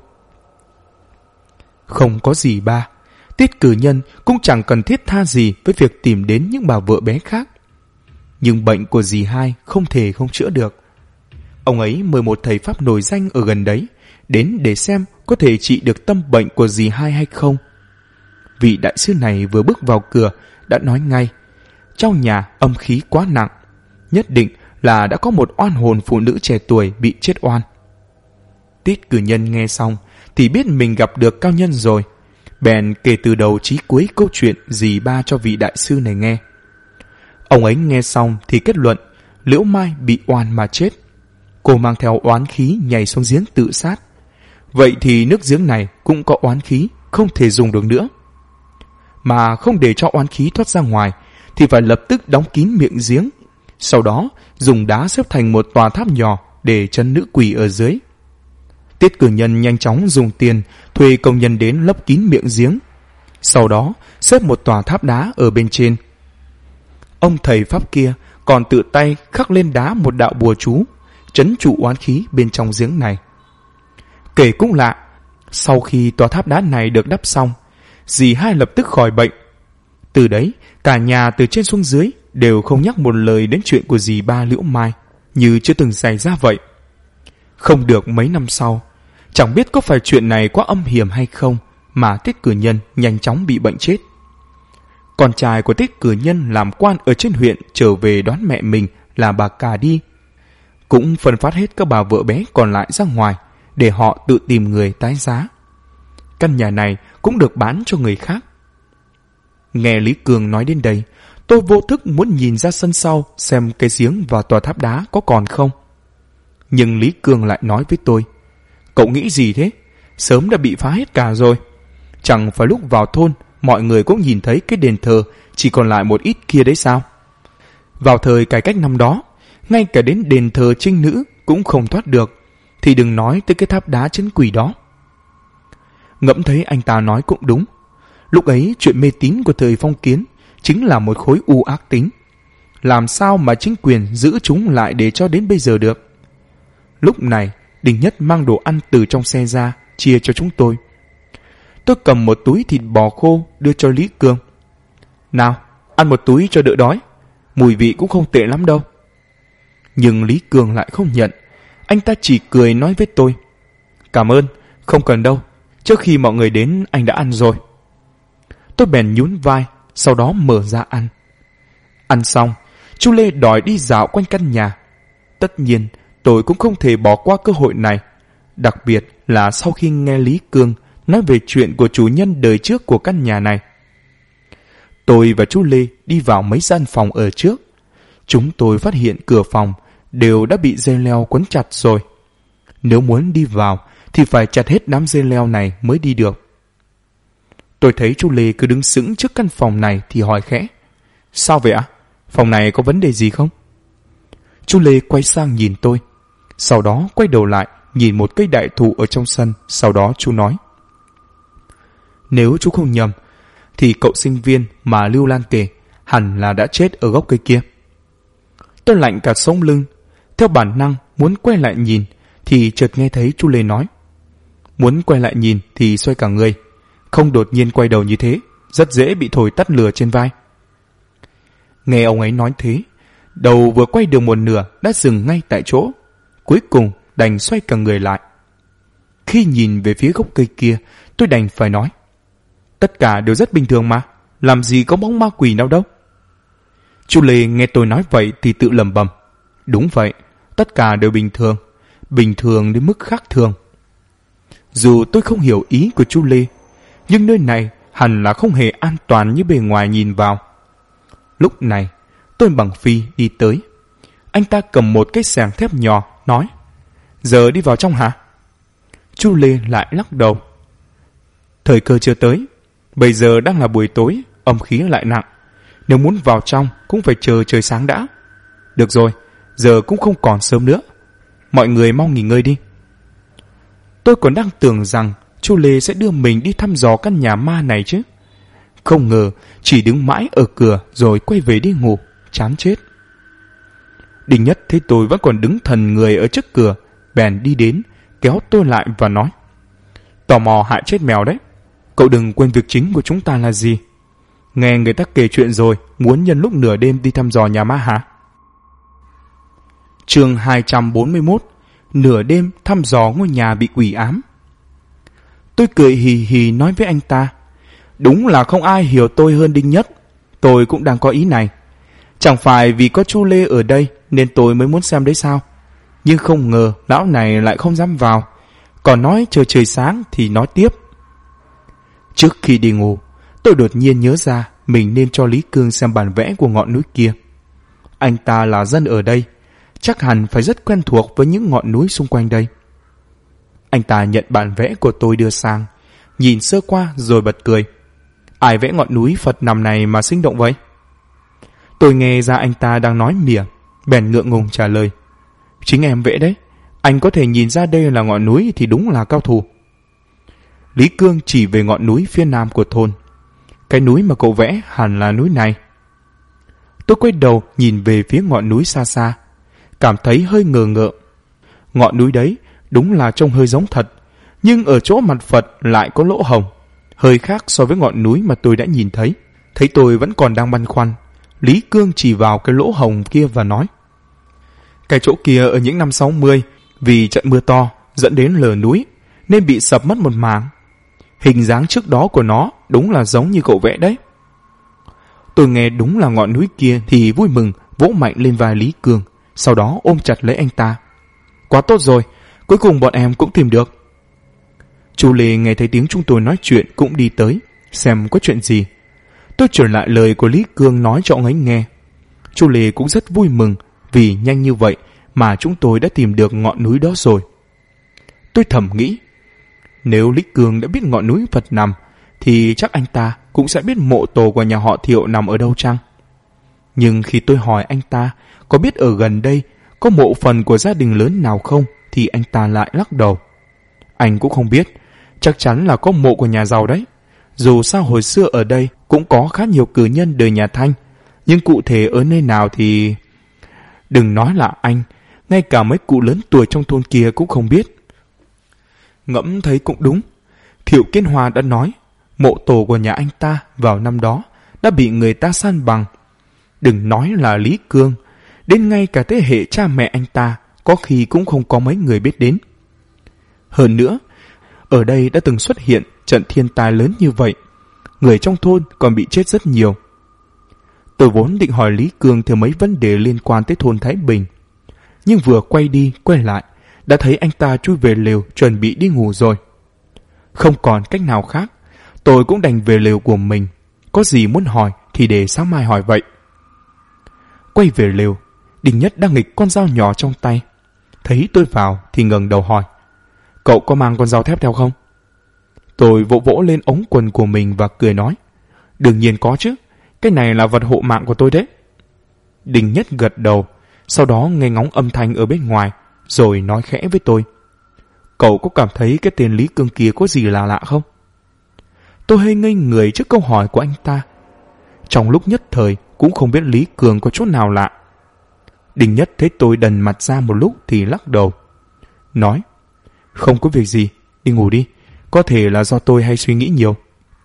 Không có gì ba, Tiết Cử Nhân cũng chẳng cần thiết tha gì với việc tìm đến những bà vợ bé khác. Nhưng bệnh của dì hai không thể không chữa được. Ông ấy mời một thầy pháp nổi danh ở gần đấy đến để xem có thể trị được tâm bệnh của dì hai hay không. Vị đại sư này vừa bước vào cửa đã nói ngay, trong nhà âm khí quá nặng, nhất định là đã có một oan hồn phụ nữ trẻ tuổi bị chết oan. Tiết Cử Nhân nghe xong thì biết mình gặp được cao nhân rồi, bèn kể từ đầu chí cuối câu chuyện dì ba cho vị đại sư này nghe. Ông ấy nghe xong thì kết luận Liễu Mai bị oan mà chết. Cô mang theo oán khí nhảy xuống giếng tự sát. Vậy thì nước giếng này cũng có oán khí, không thể dùng được nữa. Mà không để cho oán khí thoát ra ngoài thì phải lập tức đóng kín miệng giếng, sau đó dùng đá xếp thành một tòa tháp nhỏ để trấn nữ quỷ ở dưới. Tiết Cử Nhân nhanh chóng dùng tiền thuê công nhân đến lấp kín miệng giếng, sau đó xếp một tòa tháp đá ở bên trên. Ông thầy pháp kia còn tự tay khắc lên đá một đạo bùa chú trấn trụ oán khí bên trong giếng này. Kể cũng lạ, sau khi tòa tháp đá này được đắp xong, dì hai lập tức khỏi bệnh. Từ đấy cả nhà từ trên xuống dưới đều không nhắc một lời đến chuyện của dì ba Liễu Mai, như chưa từng xảy ra vậy. Không được mấy năm sau, chẳng biết có phải chuyện này quá âm hiểm hay không mà Tiết Cử Nhân nhanh chóng bị bệnh chết. Con trai của Tiết Cử Nhân làm quan ở trên huyện trở về đón mẹ mình là bà Cà đi, cũng phân phát hết các bà vợ bé còn lại ra ngoài để họ tự tìm người tái giá. Căn nhà này cũng được bán cho người khác. Nghe Lý Cường nói đến đây, tôi vô thức muốn nhìn ra sân sau xem cái giếng và tòa tháp đá có còn không. Nhưng Lý Cường lại nói với tôi, cậu nghĩ gì thế? Sớm đã bị phá hết cả rồi. Chẳng phải lúc vào thôn mọi người cũng nhìn thấy cái đền thờ chỉ còn lại một ít kia đấy sao? Vào thời cải cách năm đó, ngay cả đến đền thờ trinh nữ cũng không thoát được, thì đừng nói tới cái tháp đá trấn quỷ đó. Ngẫm thấy anh ta nói cũng đúng. Lúc ấy chuyện mê tín của thời phong kiến chính là một khối u ác tính. Làm sao mà chính quyền giữ chúng lại để cho đến bây giờ được? Lúc này Đình Nhất mang đồ ăn từ trong xe ra chia cho chúng tôi. Tôi cầm một túi thịt bò khô đưa cho Lý Cường. Nào, ăn một túi cho đỡ đói, mùi vị cũng không tệ lắm đâu. Nhưng Lý Cường lại không nhận. Anh ta chỉ cười nói với tôi, cảm ơn, không cần đâu, trước khi mọi người đến anh đã ăn rồi. Tôi bèn nhún vai, sau đó mở ra ăn. Ăn xong, chú Lê đòi đi dạo quanh căn nhà. Tất nhiên tôi cũng không thể bỏ qua cơ hội này, đặc biệt là sau khi nghe Lý Cường nói về chuyện của chủ nhân đời trước của căn nhà này. Tôi và chú Lê đi vào mấy gian phòng ở trước. Chúng tôi phát hiện cửa phòng đều đã bị dây leo quấn chặt rồi. Nếu muốn đi vào thì phải chặt hết đám dây leo này mới đi được. Tôi thấy chú Lê cứ đứng sững trước căn phòng này thì hỏi khẽ, sao vậy ạ? Phòng này có vấn đề gì không? Chú Lê quay sang nhìn tôi, sau đó quay đầu lại nhìn một cây đại thụ ở trong sân. Sau đó chú nói: nếu chú không nhầm thì cậu sinh viên mà Lưu Lan kể hẳn là đã chết ở gốc cây kia. Tôi lạnh cả sống lưng, theo bản năng muốn quay lại nhìn thì chợt nghe thấy chú Lê nói: muốn quay lại nhìn thì xoay cả người, không đột nhiên quay đầu như thế, rất dễ bị thổi tắt lửa trên vai. Nghe ông ấy nói thế, đầu vừa quay được một nửa đã dừng ngay tại chỗ, cuối cùng đành xoay cả người lại. Khi nhìn về phía gốc cây kia, tôi đành phải nói: tất cả đều rất bình thường mà, làm gì có bóng ma quỷ nào đâu. Chú Lê nghe tôi nói vậy thì tự lẩm bẩm: đúng vậy, tất cả đều bình thường đến mức khác thường. Dù tôi không hiểu ý của chú Lê, nhưng nơi này hẳn là không hề an toàn như bề ngoài nhìn vào. Lúc này, tôi Bằng Phi đi tới. Anh ta cầm một cái xẻng thép nhỏ, nói: giờ đi vào trong hả? Chú Lê lại lắc đầu: thời cơ chưa tới, bây giờ đang là buổi tối, âm khí lại nặng, nếu muốn vào trong cũng phải chờ trời sáng đã. Được rồi, giờ cũng không còn sớm nữa, mọi người mau nghỉ ngơi đi. Tôi còn đang tưởng rằng chú Lê sẽ đưa mình đi thăm dò căn nhà ma này chứ, không ngờ chỉ đứng mãi ở cửa rồi quay về đi ngủ, chán chết. Đinh Nhất thấy tôi vẫn còn đứng thần người ở trước cửa, bèn đi đến kéo tôi lại và nói: tò mò hại chết mèo đấy, cậu đừng quên việc chính của chúng ta là gì. Nghe người ta kể chuyện rồi, muốn nhân lúc nửa đêm đi thăm dò nhà ma hả? Chương 241: nửa đêm thăm dò ngôi nhà bị quỷ ám. Tôi cười hì hì nói với anh ta: đúng là không ai hiểu tôi hơn Đinh Nhất, tôi cũng đang có ý này. Chẳng phải vì có chú Lê ở đây nên tôi mới muốn xem đấy sao? Nhưng không ngờ lão này lại không dám vào, còn nói chờ trời sáng thì nói tiếp. Trước khi đi ngủ, tôi đột nhiên nhớ ra mình nên cho Lý Cương xem bản vẽ của ngọn núi kia. Anh ta là dân ở đây, chắc hẳn phải rất quen thuộc với những ngọn núi xung quanh đây. Anh ta nhận bản vẽ của tôi đưa sang, nhìn sơ qua rồi bật cười: ai vẽ ngọn núi Phật nằm này mà sinh động vậy? Tôi nghe ra anh ta đang nói mỉa, bèn ngượng ngùng trả lời: chính em vẽ đấy, anh có thể nhìn ra đây là ngọn núi thì đúng là cao thủ. Lý Cương chỉ về ngọn núi phía nam của thôn: cái núi mà cậu vẽ hẳn là núi này. Tôi quay đầu nhìn về phía ngọn núi xa xa, cảm thấy hơi ngờ ngợ. Ngọn núi đấy đúng là trông hơi giống thật, nhưng ở chỗ mặt Phật lại có lỗ hổng, hơi khác so với ngọn núi mà tôi đã nhìn thấy. Thấy tôi vẫn còn đang băn khoăn, Lý Cương chỉ vào cái lỗ hổng kia và nói: cái chỗ kia ở những năm 60 vì trận mưa to dẫn đến lở núi nên bị sập mất một mảng. Hình dáng trước đó của nó đúng là giống như cậu vẽ đấy. Tôi nghe đúng là ngọn núi kia thì vui mừng vỗ mạnh lên vai Lý Cương, sau đó ôm chặt lấy anh ta: quá tốt rồi, cuối cùng bọn em cũng tìm được. Chú Lê nghe thấy tiếng chúng tôi nói chuyện cũng đi tới xem có chuyện gì. Tôi trở lại lời của Lý Cương nói cho ông ấy nghe. Chú Lê cũng rất vui mừng vì nhanh như vậy mà chúng tôi đã tìm được ngọn núi đó rồi. Tôi thầm nghĩ, nếu Lý Cương đã biết ngọn núi Phật nằm thì chắc anh ta cũng sẽ biết mộ tổ của nhà họ Thiệu nằm ở đâu chăng. Nhưng khi tôi hỏi anh ta có biết ở gần đây có mộ phần của gia đình lớn nào không thì anh ta lại lắc đầu. Anh cũng không biết, chắc chắn là có mộ của nhà giàu đấy. Dù sao hồi xưa ở đây cũng có khá nhiều cử nhân đời nhà Thanh, nhưng cụ thể ở nơi nào thì... Đừng nói là anh, ngay cả mấy cụ lớn tuổi trong thôn kia cũng không biết. Ngẫm thấy cũng đúng, Thiệu Kiến Hoa đã nói mộ tổ của nhà anh ta vào năm đó đã bị người ta san bằng. Đừng nói là Lý Cương, đến ngay cả thế hệ cha mẹ anh ta có khi cũng không có mấy người biết đến. Hơn nữa, ở đây đã từng xuất hiện trận thiên tai lớn như vậy, người trong thôn còn bị chết rất nhiều. Tôi vốn định hỏi Lý Cương thêm mấy vấn đề liên quan tới thôn Thái Bình, nhưng vừa quay đi quay lại đã thấy anh ta chui về lều chuẩn bị đi ngủ rồi. Không còn cách nào khác, tôi cũng đành về lều của mình, có gì muốn hỏi thì để sáng mai hỏi vậy. Quay về lều, Đinh Nhất đang nghịch con dao nhỏ trong tay. Thấy tôi vào thì ngẩng đầu hỏi, cậu có mang con dao thép theo không? Tôi vỗ vỗ lên ống quần của mình và cười nói, đương nhiên có chứ, cái này là vật hộ mạng của tôi đấy. Đinh Nhất gật đầu, sau đó nghe ngóng âm thanh ở bên ngoài, rồi nói khẽ với tôi, cậu có cảm thấy cái tên Lý Cương kia có gì là lạ không? Tôi hơi ngây người trước câu hỏi của anh ta. Trong lúc nhất thời cũng không biết Lý Cường có chỗ nào lạ. Đinh Nhất thấy tôi đần mặt ra một lúc thì lắc đầu, nói: không có việc gì, đi ngủ đi, có thể là do tôi hay suy nghĩ nhiều.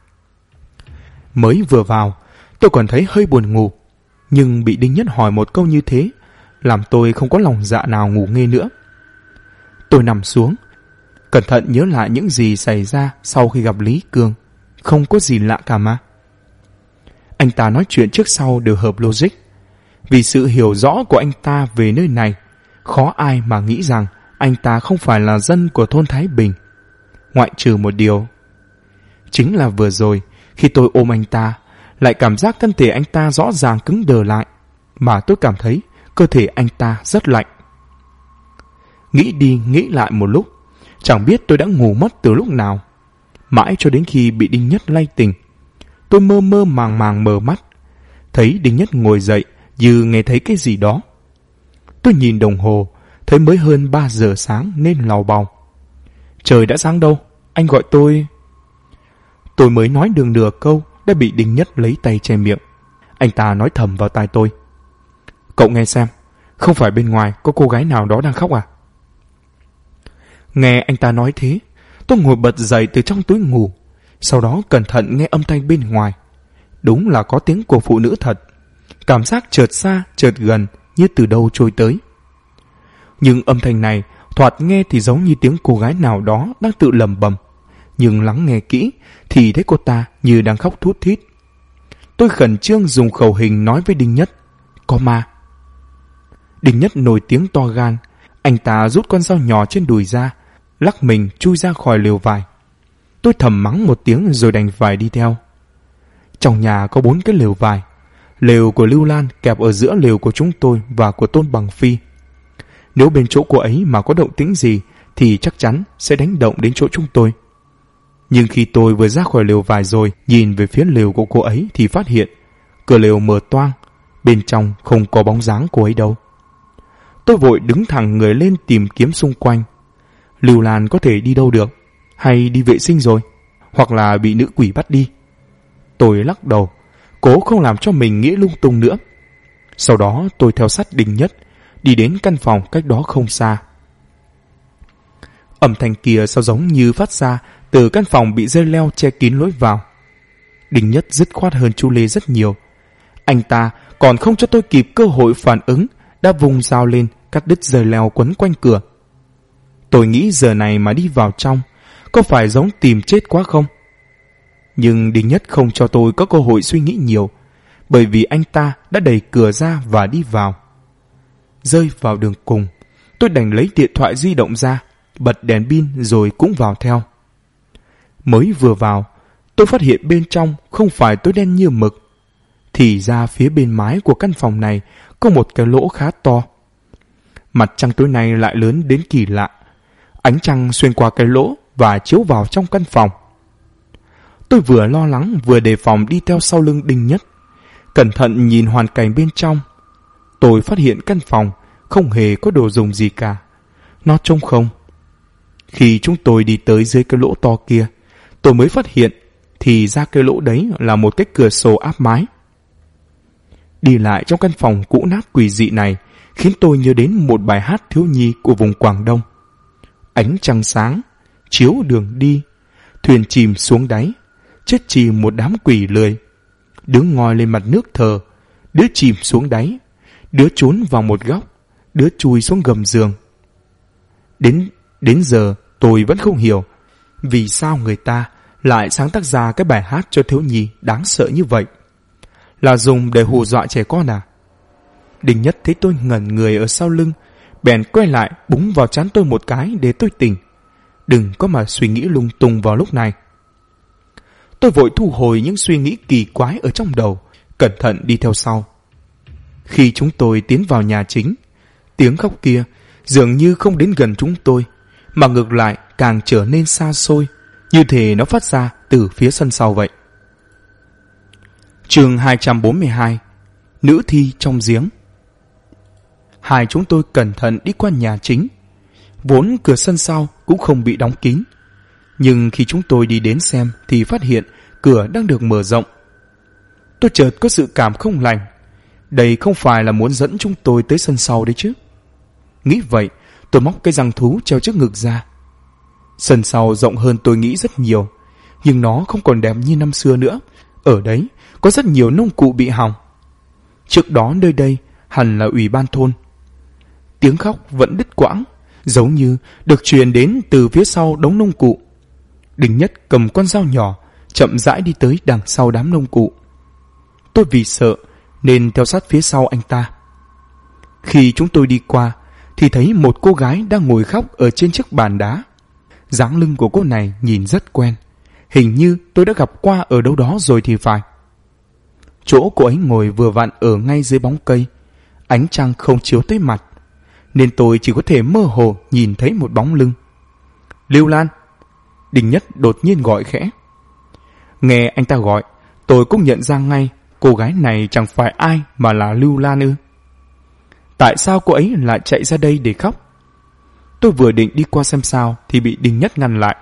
Mới vừa vào, tôi còn thấy hơi buồn ngủ, nhưng bị Đinh Nhất hỏi một câu như thế, làm tôi không có lòng dạ nào ngủ nghe nữa. Tôi nằm xuống, cẩn thận nhớ lại những gì xảy ra sau khi gặp Lý Cường. Không có gì lạ cả mà. Anh ta nói chuyện trước sau đều hợp logic. Vì sự hiểu rõ của anh ta về nơi này, khó ai mà nghĩ rằng anh ta không phải là dân của thôn Thái Bình. Ngoại trừ một điều, chính là vừa rồi khi tôi ôm anh ta, lại cảm giác thân thể anh ta rõ ràng cứng đờ lại, mà tôi cảm thấy cơ thể anh ta rất lạnh. Nghĩ đi nghĩ lại một lúc, chẳng biết tôi đã ngủ mất từ lúc nào. Mãi cho đến khi bị Đinh Nhất lay tỉnh, tôi mơ mơ màng màng mở mắt, thấy Đinh Nhất ngồi dậy như nghe thấy cái gì đó. Tôi nhìn đồng hồ, thấy mới hơn 3 giờ sáng nên làu bàu. Trời đã sáng đâu, anh gọi tôi. Tôi mới nói được nửa câu đã bị Đinh Nhất lấy tay che miệng. Anh ta nói thầm vào tai tôi: cậu nghe xem, không phải bên ngoài có cô gái nào đó đang khóc à? Nghe anh ta nói thế, tôi ngồi bật dậy từ trong túi ngủ, sau đó cẩn thận nghe âm thanh bên ngoài. Đúng là có tiếng của phụ nữ thật. Cảm giác chợt xa chợt gần, như từ đâu trôi tới. Nhưng âm thanh này thoạt nghe thì giống như tiếng cô gái nào đó đang tự lẩm bẩm, nhưng lắng nghe kỹ thì thấy cô ta như đang khóc thút thít. Tôi khẩn trương dùng khẩu hình nói với Đinh Nhất: có ma. Đinh Nhất nổi tiếng to gan. Anh ta rút con dao nhỏ trên đùi ra, lắc mình chui ra khỏi lều vải. Tôi thầm mắng một tiếng rồi đành phải đi theo. Trong nhà có 4 cái lều vải. Lều của Lưu Lan kẹp ở giữa lều của chúng tôi và của Tôn Bằng Phi. Nếu bên chỗ cô ấy mà có động tĩnh gì thì chắc chắn sẽ đánh động đến chỗ chúng tôi. Nhưng khi tôi vừa ra khỏi lều vải rồi nhìn về phía lều của cô ấy thì phát hiện cửa lều mở toang, bên trong không có bóng dáng cô ấy đâu. Tôi vội đứng thẳng người lên tìm kiếm xung quanh. Lưu Lan có thể đi đâu được, hay đi vệ sinh rồi, hoặc là bị nữ quỷ bắt đi. Tôi lắc đầu, cố không làm cho mình nghĩ lung tung nữa. Sau đó tôi theo sát Đinh Nhất đi đến căn phòng cách đó không xa. Âm thanh kia sao giống như phát ra từ căn phòng bị dây leo che kín lối vào. Đinh Nhất dứt khoát hơn chú Lê rất nhiều. Anh ta còn không cho tôi kịp cơ hội phản ứng đã vùng dao lên cắt đứt dây leo quấn quanh cửa. Tôi nghĩ giờ này mà đi vào trong có phải giống tìm chết quá không? Nhưng Đinh Nhất không cho tôi có cơ hội suy nghĩ nhiều, bởi vì anh ta đã đẩy cửa ra và đi vào. Rơi vào đường cùng, tôi đành lấy điện thoại di động ra, bật đèn pin rồi cũng vào theo. Mới vừa vào, tôi phát hiện bên trong không phải tối đen như mực. Thì ra phía bên mái của căn phòng này có một cái lỗ khá to. Mặt trăng tối nay lại lớn đến kỳ lạ. Ánh trăng xuyên qua cái lỗ và chiếu vào trong căn phòng. Tôi vừa lo lắng vừa đề phòng đi theo sau lưng Đinh Nhất, cẩn thận nhìn hoàn cảnh bên trong. Tôi phát hiện căn phòng không hề có đồ dùng gì cả. Nó trống không. Khi chúng tôi đi tới dưới cái lỗ to kia, tôi mới phát hiện thì ra cái lỗ đấy là một cái cửa sổ áp mái. Đi lại trong căn phòng cũ nát quỷ dị này khiến tôi nhớ đến một bài hát thiếu nhi của vùng Quảng Đông. Ánh trăng sáng, chiếu đường đi, thuyền chìm xuống đáy, chết chìm một đám quỷ lười. Đứa ngoi lên mặt nước thờ, đứa chìm xuống đáy, đứa trốn vào một góc, đứa chui xuống gầm giường. Đến giờ tôi vẫn không hiểu vì sao người ta lại sáng tác ra cái bài hát cho thiếu nhi đáng sợ như vậy. Là dùng để hù dọa trẻ con à? Đinh Nhất thấy tôi ngẩn người ở sau lưng, bèn quay lại búng vào trán tôi một cái để tôi tỉnh. Đừng có mà suy nghĩ lung tung vào lúc này. Tôi vội thu hồi những suy nghĩ kỳ quái ở trong đầu, cẩn thận đi theo sau. Khi chúng tôi tiến vào nhà chính, tiếng khóc kia dường như không đến gần chúng tôi, mà ngược lại càng trở nên xa xôi, như thể nó phát ra từ phía sân sau vậy. Chương 242. Nữ thi trong giếng. Hai chúng tôi cẩn thận đi qua nhà chính. Vốn cửa sân sau cũng không bị đóng kín, nhưng khi chúng tôi đi đến xem thì phát hiện cửa đang được mở rộng. Tôi chợt có dự cảm không lành. Đây không phải là muốn dẫn chúng tôi tới sân sau đấy chứ. Nghĩ vậy, tôi móc cái răng thú treo trước ngực ra. Sân sau rộng hơn tôi nghĩ rất nhiều, nhưng nó không còn đẹp như năm xưa nữa. Ở đấy có rất nhiều nông cụ bị hỏng. Trước đó nơi đây hẳn là ủy ban thôn. Tiếng khóc vẫn đứt quãng, giống như được truyền đến từ phía sau đống nông cụ. Đinh Nhất cầm con dao nhỏ, chậm rãi đi tới đằng sau đám nông cụ. Tôi vì sợ nên theo sát phía sau anh ta. Khi chúng tôi đi qua thì thấy một cô gái đang ngồi khóc ở trên chiếc bàn đá. Dáng lưng của cô này nhìn rất quen, hình như tôi đã gặp qua ở đâu đó rồi thì phải. Chỗ cô ấy ngồi vừa vặn ở ngay dưới bóng cây. Ánh trăng không chiếu tới mặt, nên tôi chỉ có thể mơ hồ nhìn thấy một bóng lưng. Lưu Lan! Đinh Nhất đột nhiên gọi khẽ. Nghe anh ta gọi, tôi cũng nhận ra ngay cô gái này chẳng phải ai mà là Lưu Lan ư. Tại sao cô ấy lại chạy ra đây để khóc? Tôi vừa định đi qua xem sao thì bị Đinh Nhất ngăn lại.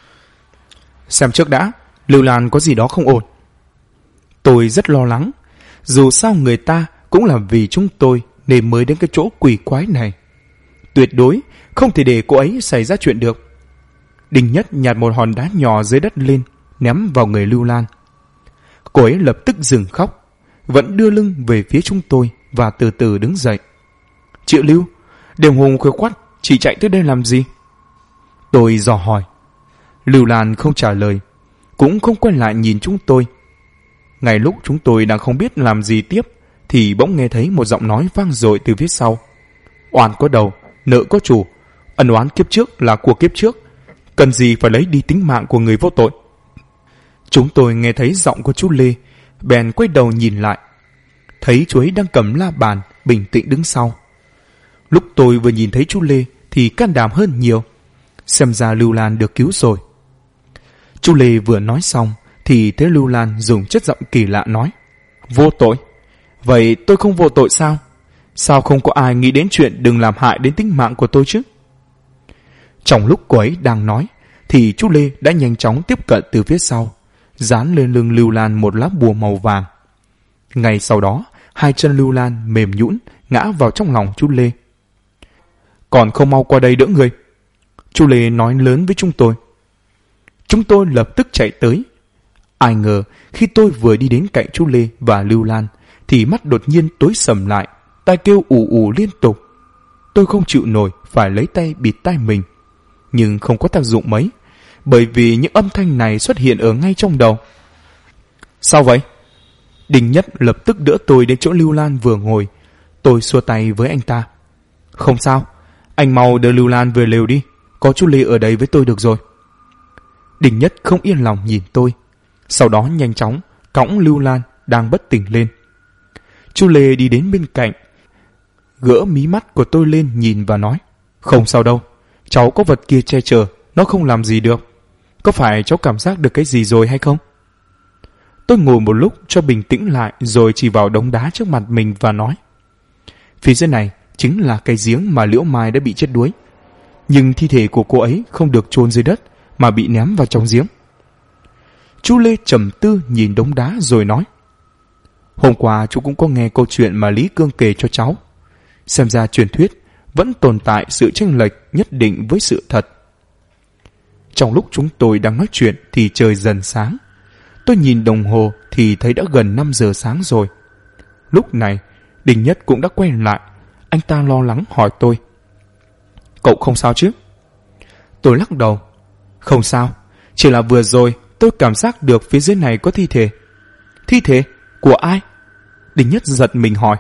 Xem trước đã, Lưu Lan có gì đó không ổn. Tôi rất lo lắng. Dù sao người ta cũng là vì chúng tôi nên mới đến cái chỗ quỷ quái này. Tuyệt đối không thể để cô ấy xảy ra chuyện được. Đinh Nhất nhặt một hòn đá nhỏ dưới đất lên, ném vào người Lưu Lan. Cô ấy lập tức dừng khóc, vẫn đưa lưng về phía chúng tôi và từ từ đứng dậy. Chị Lưu, đêm hôm khuya khoắt, chị chạy tới đây làm gì? Tôi dò hỏi. Lưu Lan không trả lời, cũng không quay lại nhìn chúng tôi. Ngay lúc chúng tôi đang không biết làm gì tiếp thì bỗng nghe thấy một giọng nói vang dội từ phía sau. Oan có đầu, nợ có chủ, ân oán kiếp trước là của kiếp trước, cần gì phải lấy đi tính mạng của người vô tội. Chúng tôi nghe thấy giọng của chú Lê, bèn quay đầu nhìn lại. Thấy chú ấy đang cầm la bàn, bình tĩnh đứng sau. Lúc tôi vừa nhìn thấy chú Lê thì can đảm hơn nhiều. Xem ra Lưu Lan được cứu rồi. Chú Lê vừa nói xong thì thấy Lưu Lan dùng chất giọng kỳ lạ nói. Vô tội? Vậy tôi không vô tội sao? Sao không có ai nghĩ đến chuyện đừng làm hại đến tính mạng của tôi chứ? Trong lúc cô ấy đang nói thì chú Lê đã nhanh chóng tiếp cận từ phía sau, dán lên lưng Lưu Lan một lá bùa màu vàng. Ngay sau đó, hai chân Lưu Lan mềm nhũn ngã vào trong lòng chú Lê. Còn không mau qua đây đỡ người, chú Lê nói lớn với chúng tôi. Chúng tôi lập tức chạy tới. Ai ngờ khi tôi vừa đi đến cạnh chú Lê và Lưu Lan thì mắt đột nhiên tối sầm lại, tai kêu ù ù liên tục. Tôi không chịu nổi phải lấy tay bịt tai mình, nhưng không có tác dụng mấy, bởi vì những âm thanh này xuất hiện ở ngay trong đầu. Sao vậy? Đinh Nhất lập tức đỡ tôi đến chỗ Lưu Lan vừa ngồi. Tôi xua tay với anh ta. Không sao, anh mau đưa Lưu Lan về lều đi, có chú Lê ở đây với tôi được rồi. Đinh Nhất không yên lòng nhìn tôi, sau đó nhanh chóng cõng Lưu Lan đang bất tỉnh lên. Chú Lê đi đến bên cạnh, gỡ mí mắt của tôi lên nhìn và nói. Không sao đâu, cháu có vật kia che chở, nó không làm gì được. Có phải cháu cảm giác được cái gì rồi hay không? Tôi ngồi một lúc cho bình tĩnh lại rồi chỉ vào đống đá trước mặt mình và nói. Phía dưới này chính là cái giếng mà Liễu Mai đã bị chết đuối. Nhưng thi thể của cô ấy không được chôn dưới đất mà bị ném vào trong giếng. Chú Lê trầm tư nhìn đống đá rồi nói. Hôm qua chú cũng có nghe câu chuyện mà Lý Cương kể cho cháu. Xem ra truyền thuyết vẫn tồn tại sự chênh lệch nhất định với sự thật. Trong lúc chúng tôi đang nói chuyện thì trời dần sáng. Tôi nhìn đồng hồ thì thấy đã gần 5 giờ sáng rồi. Lúc này, Đinh Nhất cũng đã quay lại. Anh ta lo lắng hỏi tôi. Cậu không sao chứ? Tôi lắc đầu. Không sao, chỉ là vừa rồi tôi cảm giác được phía dưới này có thi thể. Thi thể? Của ai? Đinh Nhất giật mình hỏi.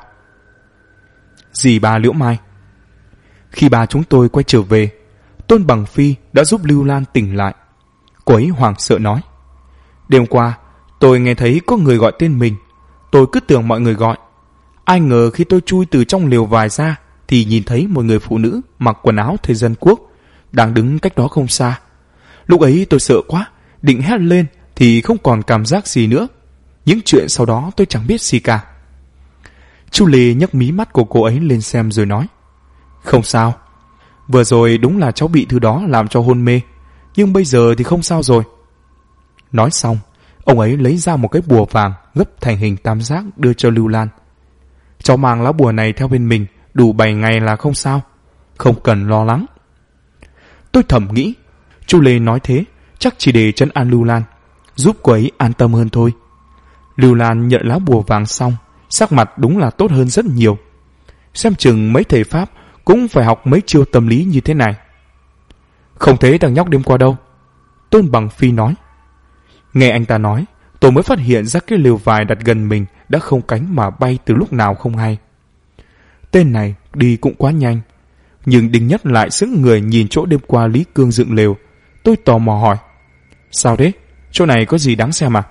Dì bà Liễu Mai. Khi bà chúng tôi quay trở về, Tôn Bằng Phi đã giúp Lưu Lan tỉnh lại. Cô ấy hoảng sợ nói. Đêm qua, tôi nghe thấy có người gọi tên mình. Tôi cứ tưởng mọi người gọi. Ai ngờ khi tôi chui từ trong lều vải ra thì nhìn thấy một người phụ nữ mặc quần áo thời dân quốc đang đứng cách đó không xa. Lúc ấy tôi sợ quá, định hét lên thì không còn cảm giác gì nữa. Những chuyện sau đó tôi chẳng biết gì cả. Chú Lê nhấc mí mắt của cô ấy lên xem rồi nói. Không sao. Vừa rồi đúng là cháu bị thứ đó làm cho hôn mê, nhưng bây giờ thì không sao rồi. Nói xong, ông ấy lấy ra một cái bùa vàng gấp thành hình tam giác đưa cho Lưu Lan. Cháu mang lá bùa này theo bên mình đủ 7 ngày là không sao, không cần lo lắng. Tôi thầm nghĩ, chú Lê nói thế chắc chỉ để trấn an Lưu Lan, giúp cô ấy an tâm hơn thôi. Lưu Lan nhận lá bùa vàng xong, sắc mặt đúng là tốt hơn rất nhiều. Xem chừng mấy thầy Pháp cũng phải học mấy chiêu tâm lý như thế này. Không thấy thằng nhóc đêm qua đâu, Tôn Bằng Phi nói. Nghe anh ta nói, tôi mới phát hiện ra cái lều vải đặt gần mình đã không cánh mà bay từ lúc nào không hay. Tên này đi cũng quá nhanh. Nhưng Đinh Nhất lại sững người nhìn chỗ đêm qua Lý Cương dựng lều. Tôi tò mò hỏi, sao đấy? Chỗ này có gì đáng xem à?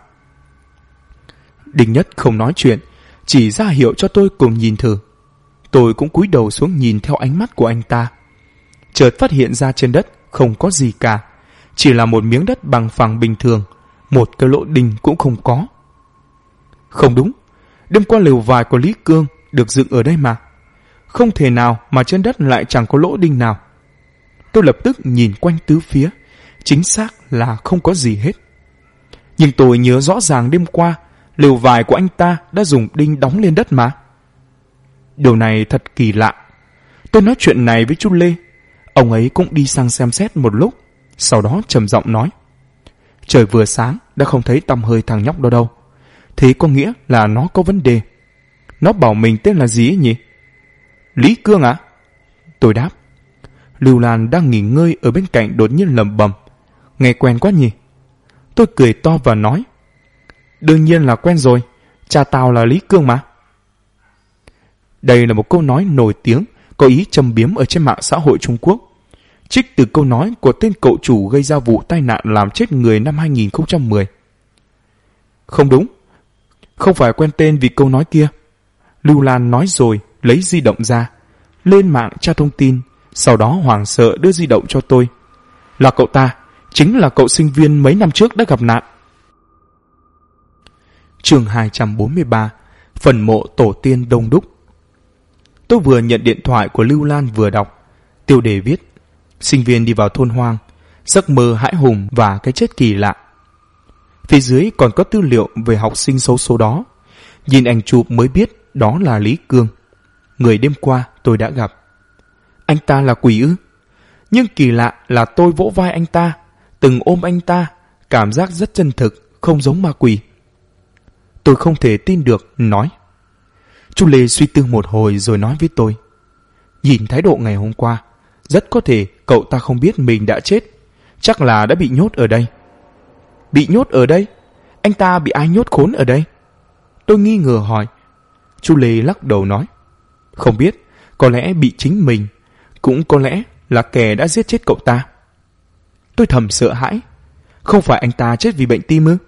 Đinh Nhất không nói chuyện, chỉ ra hiệu cho tôi cùng nhìn thử. Tôi cũng cúi đầu xuống nhìn theo ánh mắt của anh ta. Chợt phát hiện ra trên đất không có gì cả, chỉ là một miếng đất bằng phẳng bình thường, một cái lỗ đinh cũng không có. Không đúng, đêm qua lều vải của Lý Cương được dựng ở đây mà. Không thể nào mà trên đất lại chẳng có lỗ đinh nào. Tôi lập tức nhìn quanh tứ phía, chính xác là không có gì hết. Nhưng tôi nhớ rõ ràng đêm qua lều vải của anh ta đã dùng đinh đóng lên đất mà. Điều này thật kỳ lạ. Tôi nói chuyện này với chú Lê. Ông ấy cũng đi sang xem xét một lúc, sau đó trầm giọng nói, trời vừa sáng đã không thấy tăm hơi thằng nhóc đó đâu. Thế có nghĩa là nó có vấn đề. Nó bảo mình tên là gì ấy nhỉ? Lý Cương à? Tôi đáp. Lưu Lan đang nghỉ ngơi ở bên cạnh đột nhiên lẩm bẩm, nghe quen quá nhỉ? Tôi cười to và nói, đương nhiên là quen rồi, cha tao là Lý Cương mà. Đây là một câu nói nổi tiếng có ý châm biếm ở trên mạng xã hội Trung Quốc, trích từ câu nói của tên cậu chủ gây ra vụ tai nạn làm chết người năm 2010. Không đúng, không phải quen tên vì câu nói kia. Lưu Lan nói rồi lấy di động ra, lên mạng tra thông tin, sau đó hoảng sợ đưa di động cho tôi. Là cậu ta, chính là cậu sinh viên mấy năm trước đã gặp nạn. Chương 243, phần mộ tổ tiên đông đúc. Tôi vừa nhận điện thoại của Lưu Lan vừa đọc, tiêu đề viết, sinh viên đi vào thôn hoang, giấc mơ hãi hùng và cái chết kỳ lạ. Phía dưới còn có tư liệu về học sinh xấu số đó. Nhìn ảnh chụp mới biết đó là Lý Cương, người đêm qua tôi đã gặp. Anh ta là quỷ ư? Nhưng kỳ lạ là tôi vỗ vai anh ta, từng ôm anh ta, cảm giác rất chân thực, không giống ma quỷ. Tôi không thể tin được, nói. Chú Lê suy tư một hồi rồi nói với tôi, nhìn thái độ ngày hôm qua, rất có thể cậu ta không biết mình đã chết, chắc là đã bị nhốt ở đây. Bị nhốt ở đây? Anh ta bị ai nhốt khốn ở đây? Tôi nghi ngờ hỏi. Chú Lê lắc đầu nói, không biết, có lẽ bị chính mình, cũng có lẽ là kẻ đã giết chết cậu ta. Tôi thầm sợ hãi, không phải anh ta chết vì bệnh tim ư?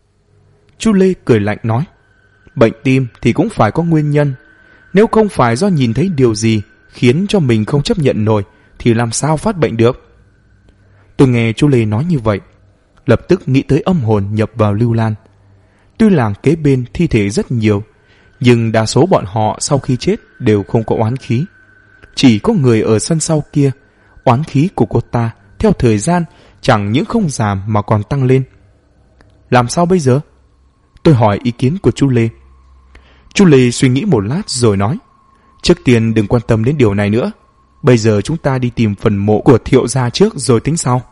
Chú Lê cười lạnh nói, bệnh tim thì cũng phải có nguyên nhân, nếu không phải do nhìn thấy điều gì khiến cho mình không chấp nhận nổi thì làm sao phát bệnh được. Tôi nghe chú Lê nói như vậy, lập tức nghĩ tới âm hồn nhập vào Lưu Lan. Tuy làng kế bên thi thể rất nhiều, nhưng đa số bọn họ sau khi chết đều không có oán khí. Chỉ có người ở sân sau kia, oán khí của cô ta theo thời gian chẳng những không giảm mà còn tăng lên. Làm sao bây giờ? Tôi hỏi ý kiến của chú Lê. Chú Lê suy nghĩ một lát rồi nói, trước tiên đừng quan tâm đến điều này nữa. Bây giờ chúng ta đi tìm phần mộ của Thiệu gia trước rồi tính sau.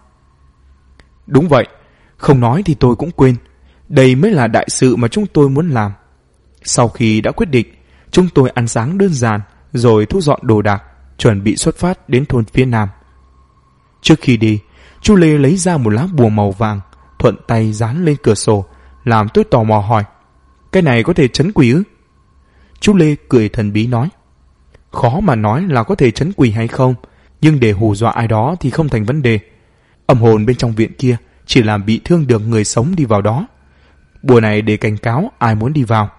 Đúng vậy, không nói thì tôi cũng quên. Đây mới là đại sự mà chúng tôi muốn làm. Sau khi đã quyết định, chúng tôi ăn sáng đơn giản rồi thu dọn đồ đạc, chuẩn bị xuất phát đến thôn phía nam. Trước khi đi, chú Lê lấy ra một lá bùa màu vàng, thuận tay dán lên cửa sổ, làm tôi tò mò hỏi, cái này có thể trấn quỷ ư? Chú Lê cười thần bí nói, khó mà nói là có thể trấn quỷ hay không, nhưng để hù dọa ai đó thì không thành vấn đề. Âm hồn bên trong viện kia chỉ làm bị thương được người sống đi vào đó. Bùa này để cảnh cáo ai muốn đi vào.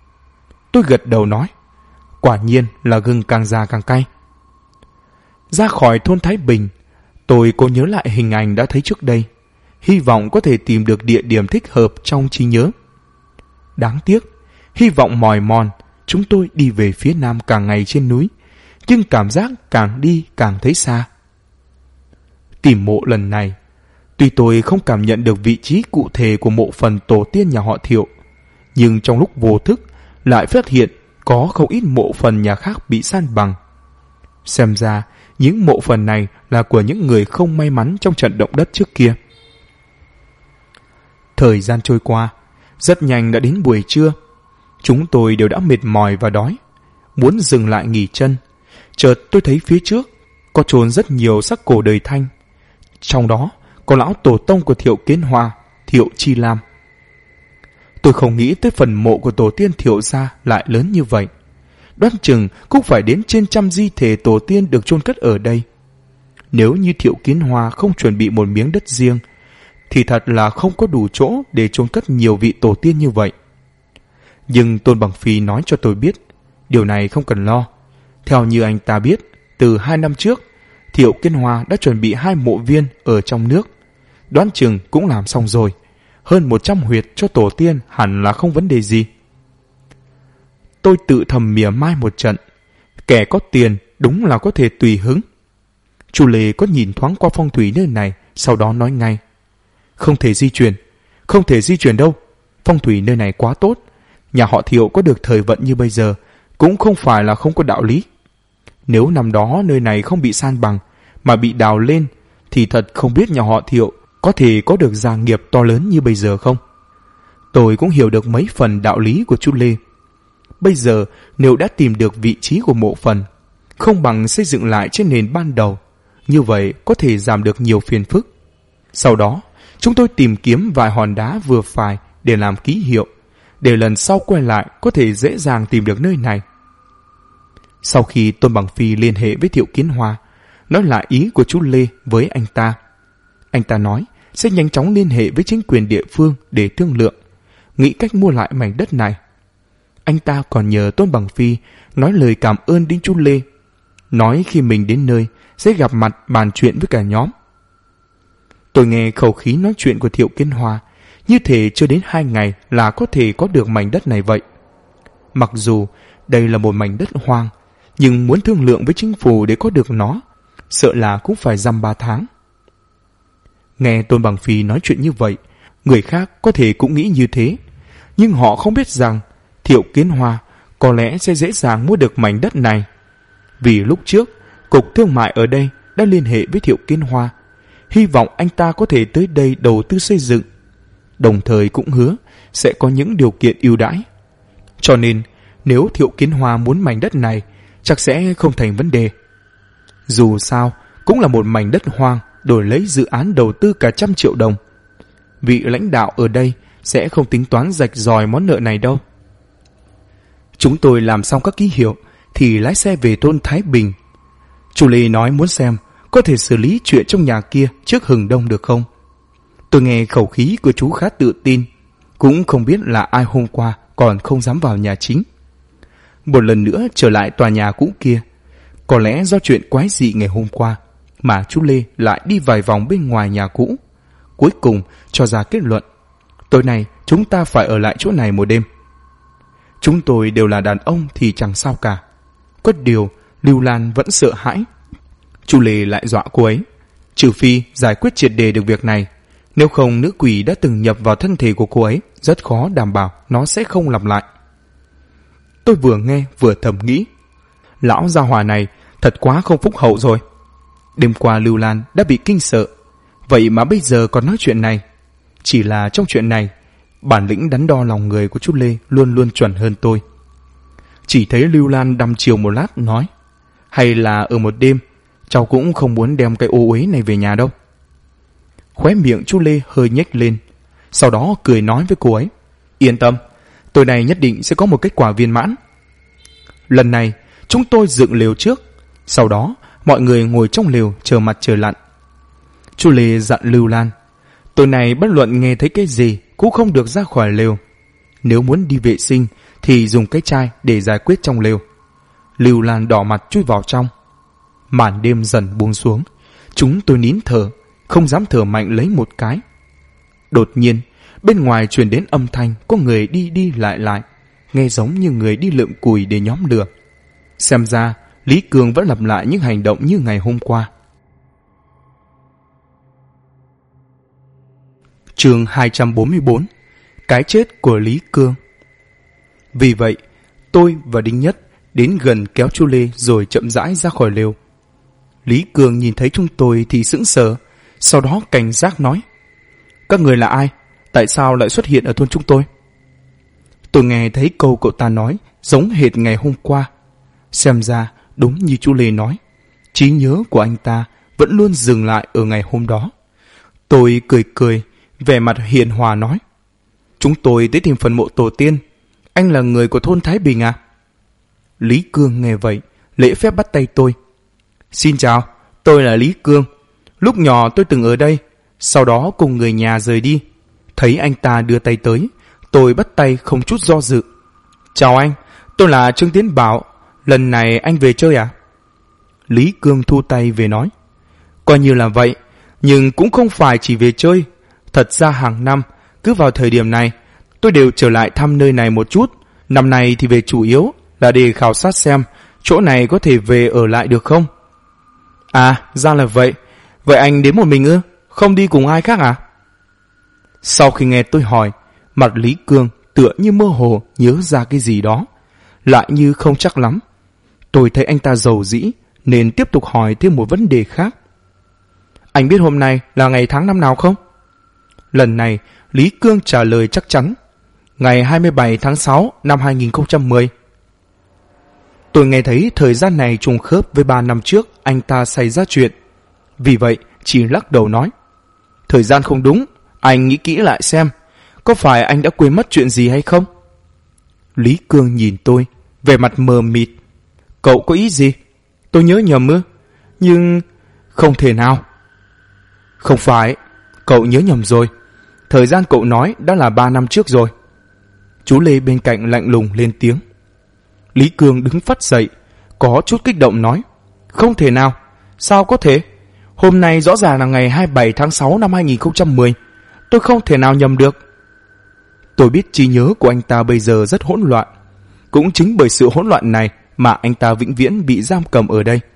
Tôi gật đầu nói, quả nhiên là gừng càng già càng cay. Ra khỏi thôn Thái Bình, tôi cố nhớ lại hình ảnh đã thấy trước đây, hy vọng có thể tìm được địa điểm thích hợp trong trí nhớ. Đáng tiếc, hy vọng mỏi mòn, chúng tôi đi về phía nam càng ngày trên núi, nhưng cảm giác càng đi càng thấy xa. Tìm mộ lần này, tuy tôi không cảm nhận được vị trí cụ thể của mộ phần tổ tiên nhà họ Thiệu, nhưng trong lúc vô thức lại phát hiện có không ít mộ phần nhà khác bị san bằng. Xem ra, những mộ phần này là của những người không may mắn trong trận động đất trước kia. Thời gian trôi qua, rất nhanh đã đến buổi trưa. Chúng tôi đều đã mệt mỏi và đói, muốn dừng lại nghỉ chân. Chợt tôi thấy phía trước có chôn rất nhiều xác cổ đời Thanh. Trong đó có lão tổ tông của Thiệu Kiến Hoa, Thiệu Chi Lam. Tôi không nghĩ tới phần mộ của tổ tiên Thiệu gia lại lớn như vậy. Đoán chừng cũng phải đến trên 100 di thể tổ tiên được chôn cất ở đây. Nếu như Thiệu Kiến Hoa không chuẩn bị một miếng đất riêng, thì thật là không có đủ chỗ để chôn cất nhiều vị tổ tiên như vậy. Nhưng Tôn Bằng Phi nói cho tôi biết, điều này không cần lo. Theo như anh ta biết, từ 2 năm trước, Thiệu Kiến Hoa đã chuẩn bị 2 mộ viên ở trong nước. Đoán chừng cũng làm xong rồi. Hơn 100 huyệt cho tổ tiên hẳn là không vấn đề gì. Tôi tự thầm mỉa mai một trận. Kẻ có tiền đúng là có thể tùy hứng. Chu Lê có nhìn thoáng qua phong thủy nơi này, sau đó nói ngay: Không thể di chuyển đâu. Phong thủy nơi này quá tốt. Nhà họ Thiệu có được thời vận như bây giờ cũng không phải là không có đạo lý. Nếu năm đó nơi này không bị san bằng mà bị đào lên, thì thật không biết nhà họ Thiệu có thể có được gia nghiệp to lớn như bây giờ không. Tôi cũng hiểu được mấy phần đạo lý của chú Lê. Bây giờ nếu đã tìm được vị trí của mộ phần, không bằng xây dựng lại trên nền ban đầu, như vậy có thể giảm được nhiều phiền phức. Sau đó chúng tôi tìm kiếm vài hòn đá vừa phải để làm ký hiệu, để lần sau quay lại có thể dễ dàng tìm được nơi này. Sau khi Tôn Bằng Phi liên hệ với Thiệu Kiến Hoa, nói lại ý của chú Lê với anh ta nói sẽ nhanh chóng liên hệ với chính quyền địa phương để thương lượng, nghĩ cách mua lại mảnh đất này. Anh ta còn nhờ Tôn Bằng Phi nói lời cảm ơn đến chú Lê, nói khi mình đến nơi sẽ gặp mặt bàn chuyện với cả nhóm. Tôi nghe khẩu khí nói chuyện của Thiệu Kiến Hoa như thể chưa đến 2 ngày là có thể có được mảnh đất này vậy. Mặc dù đây là một mảnh đất hoang, nhưng muốn thương lượng với chính phủ để có được nó, sợ là cũng phải dăm 3 tháng. Nghe Tôn Bằng Phi nói chuyện như vậy, người khác có thể cũng nghĩ như thế, nhưng họ không biết rằng Thiệu Kiến Hoa có lẽ sẽ dễ dàng mua được mảnh đất này. Vì lúc trước, Cục Thương mại ở đây đã liên hệ với Thiệu Kiến Hoa, hy vọng anh ta có thể tới đây đầu tư xây dựng, đồng thời cũng hứa sẽ có những điều kiện ưu đãi. Cho nên, nếu Thiệu Kiến Hoa muốn mảnh đất này, chắc sẽ không thành vấn đề. Dù sao, cũng là một mảnh đất hoang đổi lấy dự án đầu tư cả 100 triệu đồng. Vị lãnh đạo ở đây sẽ không tính toán rạch ròi món nợ này đâu. Chúng tôi làm xong các ký hiệu thì lái xe về thôn Thái Bình. Chú Lê nói muốn xem có thể xử lý chuyện trong nhà kia trước hừng đông được không. Tôi nghe khẩu khí của chú khá tự tin, cũng không biết là ai hôm qua còn không dám vào nhà chính. Một lần nữa trở lại tòa nhà cũ kia, có lẽ do chuyện quái dị ngày hôm qua mà chú Lê lại đi vài vòng bên ngoài nhà cũ, cuối cùng cho ra kết luận tối nay chúng ta phải ở lại chỗ này một đêm. Chúng tôi đều là đàn ông thì chẳng sao cả, có điều Lưu Lan vẫn sợ hãi. Chú Lê lại dọa cô ấy, trừ phi giải quyết triệt đề được việc này, nếu không nữ quỷ đã từng nhập vào thân thể của cô ấy, rất khó đảm bảo nó sẽ không lặp lại. Tôi vừa nghe vừa thầm nghĩ, lão gia hỏa này thật quá không phúc hậu rồi. Đêm qua Lưu Lan đã bị kinh sợ, vậy mà bây giờ còn nói chuyện này. Chỉ là trong chuyện này, bản lĩnh đắn đo lòng người của chú Lê luôn luôn chuẩn hơn tôi. Chỉ thấy Lưu Lan đăm chiều một lát nói, hay là ở một đêm, cháu cũng không muốn đem cái ô uế này về nhà đâu. Khóe miệng chú Lê hơi nhếch lên, sau đó cười nói với cô ấy, yên tâm, tối nay nhất định sẽ có một kết quả viên mãn. Lần này chúng tôi dựng lều trước, sau đó mọi người ngồi trong lều chờ mặt trời lặn. Chú Lê dặn Lưu Lan, tối nay bất luận nghe thấy cái gì cũng không được ra khỏi lều. Nếu muốn đi vệ sinh thì dùng cái chai để giải quyết trong lều. Lưu Lan đỏ mặt chui vào trong. Màn đêm dần buông xuống, chúng tôi nín thở, không dám thở mạnh lấy một cái. Đột nhiên bên ngoài truyền đến âm thanh có người đi đi lại lại, nghe giống như người đi lượm củi để nhóm lửa. Xem ra Lý Cường vẫn lặp lại những hành động như ngày hôm qua. Chương 244. Cái chết của Lý Cương. Vì vậy, tôi và Đinh Nhất đến gần kéo chú Lê rồi chậm rãi ra khỏi lều. Lý Cương nhìn thấy chúng tôi thì sững sờ, sau đó cảnh giác nói: "Các người là ai? Tại sao lại xuất hiện ở thôn chúng tôi?" Tôi nghe thấy câu cậu ta nói giống hệt ngày hôm qua. Xem ra đúng như chú Lê nói, trí nhớ của anh ta vẫn luôn dừng lại ở ngày hôm đó. Tôi cười cười, vẻ mặt hiền hòa nói: "Chúng tôi tới tìm phần mộ tổ tiên. Anh là người của thôn Thái Bình à?" Lý Cương nghe vậy, lễ phép bắt tay tôi: "Xin chào, tôi là Lý Cương. Lúc nhỏ tôi từng ở đây, sau đó cùng người nhà rời đi. Thấy anh ta đưa tay tới, tôi bắt tay không chút do dự. Chào anh, tôi là Trương Tiến Bảo. Lần này anh về chơi à?" Lý Cương thu tay về nói: "Coi như là vậy, nhưng cũng không phải chỉ về chơi. Thật ra hàng năm, cứ vào thời điểm này, tôi đều trở lại thăm nơi này một chút. Năm nay thì về chủ yếu là để khảo sát xem chỗ này có thể về ở lại được không." "À, ra là vậy. Vậy anh đến một mình ư? Không đi cùng ai khác à?" Sau khi nghe tôi hỏi, mặt Lý Cương tựa như mơ hồ nhớ ra cái gì đó, lại như không chắc lắm. Tôi thấy anh ta dầu dĩ nên tiếp tục hỏi thêm một vấn đề khác: "Anh biết hôm nay là ngày tháng năm nào không?" Lần này Lý Cương trả lời chắc chắn: "Ngày 27 tháng 6 năm 2010. Tôi nghe thấy thời gian này trùng khớp với 3 năm trước anh ta xảy ra chuyện. Vì vậy chỉ lắc đầu nói: "Thời gian không đúng, anh nghĩ kỹ lại xem, có phải anh đã quên mất chuyện gì hay không?" Lý Cương nhìn tôi, vẻ mặt mờ mịt: "Cậu có ý gì? Tôi nhớ nhầm ư? Nhưng không thể nào." "Không phải, cậu nhớ nhầm rồi. Thời gian cậu nói đã là 3 năm trước rồi." Chú Lê bên cạnh lạnh lùng lên tiếng. Lý Cương đứng phắt dậy, có chút kích động nói: "Không thể nào, sao có thể? Hôm nay rõ ràng là ngày 27 tháng 6 năm 2010. Tôi không thể nào nhầm được." Tôi biết trí nhớ của anh ta bây giờ rất hỗn loạn. Cũng chính bởi sự hỗn loạn này mà anh ta vĩnh viễn bị giam cầm ở đây.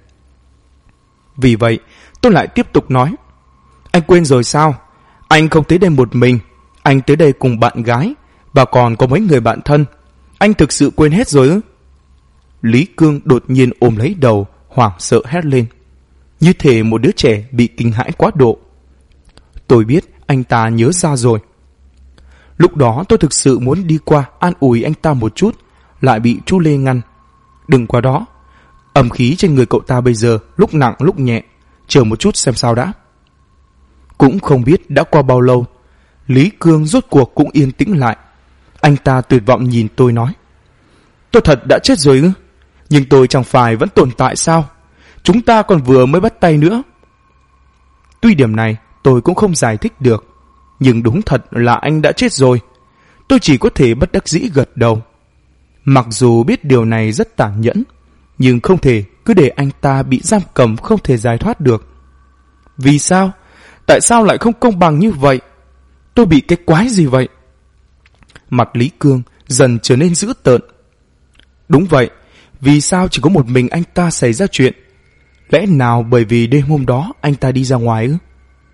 Vì vậy, tôi lại tiếp tục nói: "Anh quên rồi sao? Anh không tới đây một mình. Anh tới đây cùng bạn gái và còn có mấy người bạn thân. Anh thực sự quên hết rồi ư?" Lý Cương đột nhiên ôm lấy đầu, hoảng sợ hét lên, như thể một đứa trẻ bị kinh hãi quá độ. Tôi biết anh ta nhớ ra rồi. Lúc đó tôi thực sự muốn đi qua an ủi anh ta một chút, lại bị chú Lê ngăn: "Đừng qua đó. Âm khí trên người cậu ta bây giờ lúc nặng lúc nhẹ, chờ một chút xem sao đã." Cũng không biết đã qua bao lâu, Lý Cương rốt cuộc cũng yên tĩnh lại. Anh ta tuyệt vọng nhìn tôi nói: "Tôi thật đã chết rồi ư? Nhưng tôi chẳng phải vẫn tồn tại sao? Chúng ta còn vừa mới bắt tay nữa." Tuy điểm này tôi cũng không giải thích được, nhưng đúng thật là anh đã chết rồi. Tôi chỉ có thể bất đắc dĩ gật đầu. Mặc dù biết điều này rất tàn nhẫn, nhưng không thể cứ để anh ta bị giam cầm không thể giải thoát được. Vì sao? Tại sao lại không công bằng như vậy? Tôi bị cái quái gì vậy? Mặt Lý Cương dần trở nên dữ tợn. Đúng vậy, vì sao chỉ có một mình anh ta xảy ra chuyện? Lẽ nào bởi vì đêm hôm đó anh ta đi ra ngoài ư?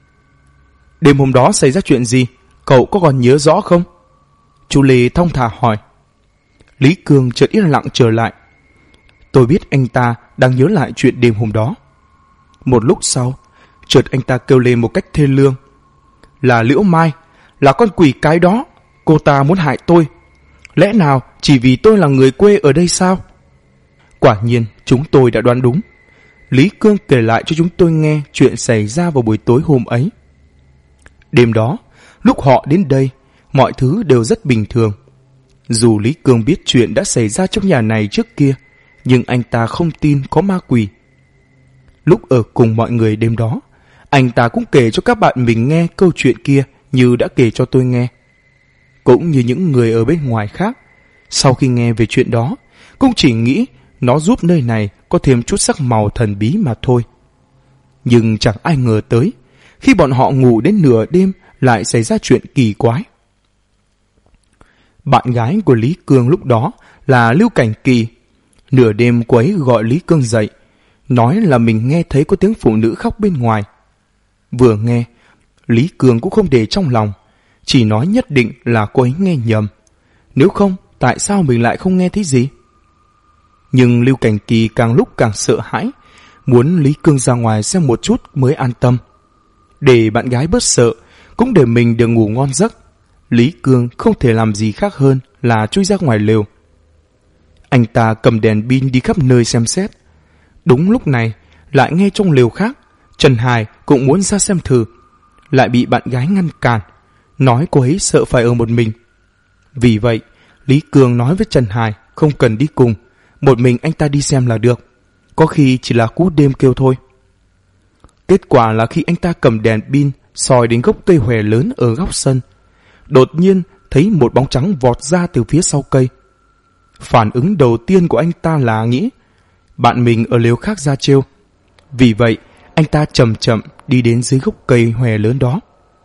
Đêm hôm đó xảy ra chuyện gì? Cậu có còn nhớ rõ không?" Chú Lê thong thả hỏi. Lý Cương chợt yên lặng trở lại. Tôi biết anh ta đang nhớ lại chuyện đêm hôm đó. Một lúc sau, chợt anh ta kêu lên một cách thê lương: "Là Liễu Mai, là con quỷ cái đó. Cô ta muốn hại tôi. Lẽ nào chỉ vì tôi là người quê ở đây sao?" Quả nhiên chúng tôi đã đoán đúng. Lý Cương kể lại cho chúng tôi nghe chuyện xảy ra vào buổi tối hôm ấy. Đêm đó, lúc họ đến đây, mọi thứ đều rất bình thường. Dù Lý Cương biết chuyện đã xảy ra trong nhà này trước kia, nhưng anh ta không tin có ma quỷ. Lúc ở cùng mọi người đêm đó, anh ta cũng kể cho các bạn mình nghe câu chuyện kia như đã kể cho tôi nghe. Cũng như những người ở bên ngoài khác, sau khi nghe về chuyện đó, cũng chỉ nghĩ nó giúp nơi này có thêm chút sắc màu thần bí mà thôi. Nhưng chẳng ai ngờ tới, khi bọn họ ngủ đến nửa đêm lại xảy ra chuyện kỳ quái. Bạn gái của Lý Cương lúc đó là Lưu Cảnh Kỳ. Nửa đêm cô ấy gọi Lý Cương dậy, nói là mình nghe thấy có tiếng phụ nữ khóc bên ngoài. Vừa nghe, Lý Cương cũng không để trong lòng, chỉ nói nhất định là cô ấy nghe nhầm. Nếu không, tại sao mình lại không nghe thấy gì? Nhưng Lưu Cảnh Kỳ càng lúc càng sợ hãi, muốn Lý Cương ra ngoài xem một chút mới an tâm. Để bạn gái bớt sợ, cũng để mình được ngủ ngon giấc, Lý Cương không thể làm gì khác hơn là chui ra ngoài lều. Anh ta cầm đèn pin đi khắp nơi xem xét. Đúng lúc này, lại nghe trong lều khác, Trần Hải cũng muốn ra xem thử, lại bị bạn gái ngăn cản, nói cô ấy sợ phải ở một mình. Vì vậy, Lý Cương nói với Trần Hải không cần đi cùng, một mình anh ta đi xem là được, có khi chỉ là cú đêm kêu thôi. Kết quả là khi anh ta cầm đèn pin soi đến gốc cây hòe lớn ở góc sân, đột nhiên thấy một bóng trắng vọt ra từ phía sau cây. Phản ứng đầu tiên của anh ta là nghĩ bạn mình ở lều khác ra trêu. Vì vậy, anh ta chậm chậm đi đến dưới gốc cây hòe lớn đó.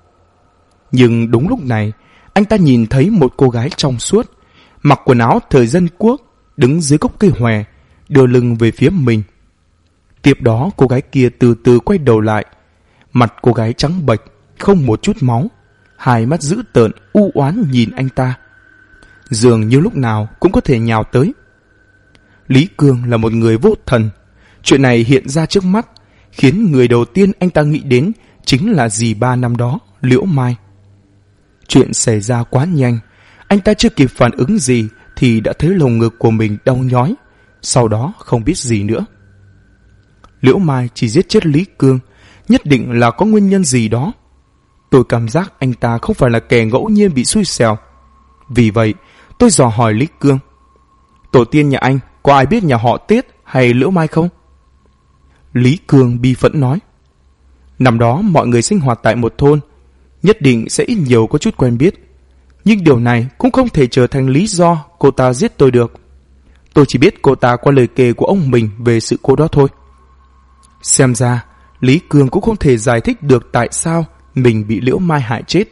Nhưng đúng lúc này, anh ta nhìn thấy một cô gái trong suốt, mặc quần áo thời dân quốc, đứng dưới gốc cây hòe, đưa lưng về phía mình. Tiếp đó cô gái kia từ từ quay đầu lại. Mặt cô gái trắng bệch, không một chút máu, hai mắt dữ tợn u oán nhìn anh ta, dường như lúc nào cũng có thể nhào tới. Lý Cương là một người vô thần. Chuyện này hiện ra trước mắt, khiến người đầu tiên anh ta nghĩ đến chính là dì ba năm đó, Liễu Mai. Chuyện xảy ra quá nhanh, anh ta chưa kịp phản ứng gì thì đã thấy lồng ngực của mình đau nhói, sau đó không biết gì nữa. Liễu Mai chỉ giết chết Lý Cương, nhất định là có nguyên nhân gì đó. Tôi cảm giác anh ta không phải là kẻ ngẫu nhiên bị xui xẻo. Vì vậy, tôi dò hỏi Lý Cương: tổ tiên nhà anh có ai biết nhà họ Tiết hay Liễu Mai không? Lý Cương bi phẫn nói: năm đó mọi người sinh hoạt tại một thôn, nhất định sẽ ít nhiều có chút quen biết. Nhưng điều này cũng không thể trở thành lý do cô ta giết tôi được. Tôi chỉ biết cô ta qua lời kể của ông mình về sự cố đó thôi. Xem ra, Lý Cương cũng không thể giải thích được tại sao mình bị Liễu Mai hại chết.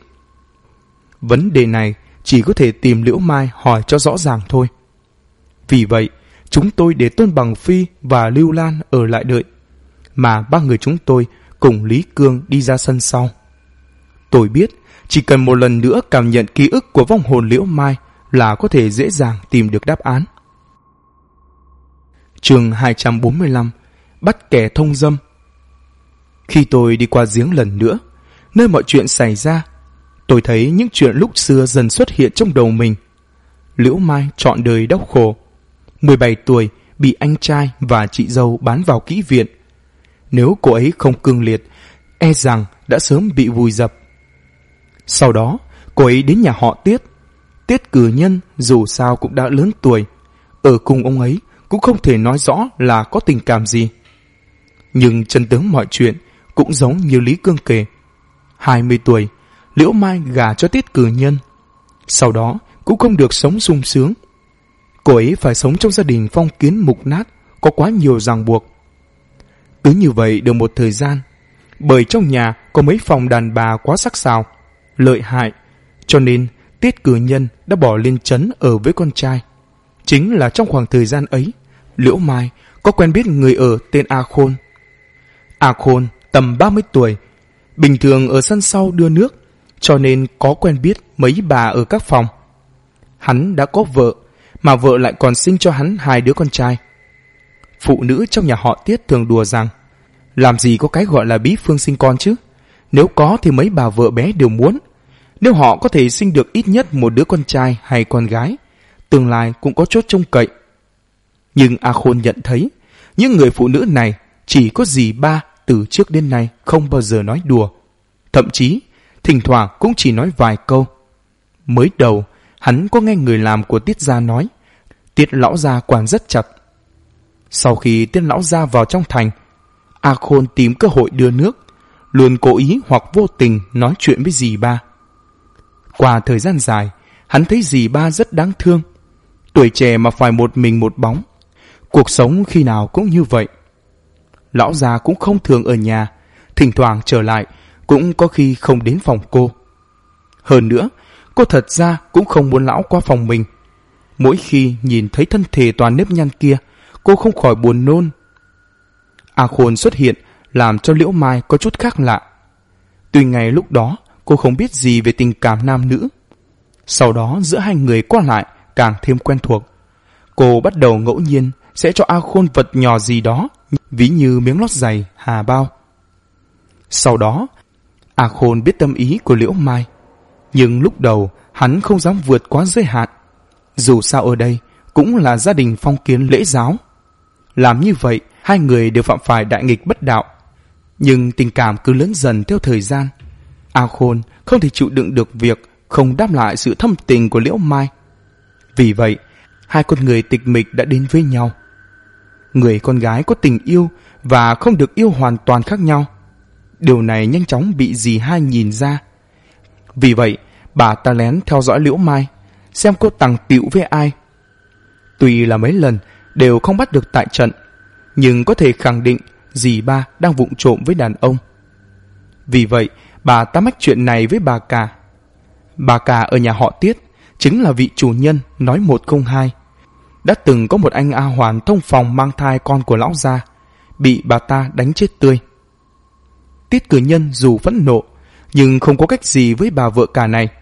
Vấn đề này chỉ có thể tìm Liễu Mai hỏi cho rõ ràng thôi. Vì vậy, chúng tôi để Tôn Bằng Phi và Lưu Lan ở lại đợi, mà ba người chúng tôi cùng Lý Cương đi ra sân sau. Tôi biết chỉ cần một lần nữa cảm nhận ký ức của vong hồn Liễu Mai là có thể dễ dàng tìm được đáp án. Chương 245: Bắt kẻ thông dâm. Khi tôi đi qua giếng lần nữa, nơi mọi chuyện xảy ra, tôi thấy những chuyện lúc xưa dần xuất hiện trong đầu mình. Liễu Mai trọn đời đau khổ. 17 tuổi bị anh trai và chị dâu bán vào kỹ viện. Nếu cô ấy không cương liệt, e rằng đã sớm bị vùi dập. Sau đó, cô ấy đến nhà họ Tiết. Tiết Cử Nhân dù sao cũng đã lớn tuổi, ở cùng ông ấy cũng không thể nói rõ là có tình cảm gì. Nhưng chân tướng mọi chuyện cũng giống như Lý Cương kể. 20 tuổi, Liễu Mai gả cho Tiết Cử Nhân. Sau đó cũng không được sống sung sướng. Cô ấy phải sống trong gia đình phong kiến mục nát, có quá nhiều ràng buộc. Cứ như vậy được một thời gian, bởi trong nhà có mấy phòng đàn bà quá sắc sảo, lợi hại, cho nên Tiết Cử Nhân đã bỏ lên trấn ở với con trai. Chính là trong khoảng thời gian ấy, Liễu Mai có quen biết người ở tên A Khôn. A Khôn tầm 30 tuổi, bình thường ở sân sau đưa nước, cho nên có quen biết mấy bà ở các phòng. Hắn đã có vợ, mà vợ lại còn sinh cho hắn 2 đứa con trai. Phụ nữ trong nhà họ Tiết thường đùa rằng làm gì có cái gọi là bí phương sinh con chứ, nếu có thì mấy bà vợ bé đều muốn. Nếu họ có thể sinh được ít nhất một đứa con trai hay con gái, tương lai cũng có chốt trông cậy. Nhưng A Khôn nhận thấy những người phụ nữ này chỉ có dì ba từ trước đến nay không bao giờ nói đùa, thậm chí thỉnh thoảng cũng chỉ nói vài câu. Mới đầu hắn có nghe người làm của Tiết gia nói Tiết lão gia quản rất chặt. Sau khi Tiết lão gia vào trong thành, A Khôn tìm cơ hội đưa nước, luôn cố ý hoặc vô tình nói chuyện với dì ba. Qua thời gian dài, hắn thấy dì ba rất đáng thương. Tuổi trẻ mà phải một mình một bóng, cuộc sống khi nào cũng như vậy. Lão già cũng không thường ở nhà, thỉnh thoảng trở lại cũng có khi không đến phòng cô. Hơn nữa, cô thật ra cũng không muốn lão qua phòng mình. Mỗi khi nhìn thấy thân thể toàn nếp nhăn kia, cô không khỏi buồn nôn. A Khôn xuất hiện làm cho Liễu Mai có chút khác lạ. Tuy ngày lúc đó cô không biết gì về tình cảm nam nữ. Sau đó giữa hai người qua lại càng thêm quen thuộc. Cô bắt đầu ngẫu nhiên sẽ cho A Khôn vật nhỏ gì đó, ví như miếng lót giày, hà bao. Sau đó, A Khôn biết tâm ý của Liễu Mai, nhưng lúc đầu hắn không dám vượt quá giới hạn. Dù sao ở đây cũng là gia đình phong kiến lễ giáo. Làm như vậy, hai người đều phạm phải đại nghịch bất đạo. Nhưng tình cảm cứ lớn dần theo thời gian. A Khôn không thể chịu đựng được việc không đáp lại sự thâm tình của Liễu Mai. Vì vậy, hai con người tịch mịch đã đến với nhau. Người con gái có tình yêu và không được yêu hoàn toàn khác nhau. Điều này nhanh chóng bị dì hai nhìn ra. Vì vậy, bà ta lén theo dõi Liễu Mai, xem cô tằng tịu với ai. Tuy là mấy lần đều không bắt được tại trận, nhưng có thể khẳng định dì ba đang vụng trộm với đàn ông. Vì vậy, bà ta mách chuyện này với bà cả. Bà cả ở nhà họ Tiết chính là vị chủ nhân nói một không hai. Đã từng có một anh A Hoàn thông phòng mang thai con của lão gia, bị bà ta đánh chết tươi. Tiết Cử Nhân dù phẫn nộ, nhưng không có cách gì với bà vợ cả này.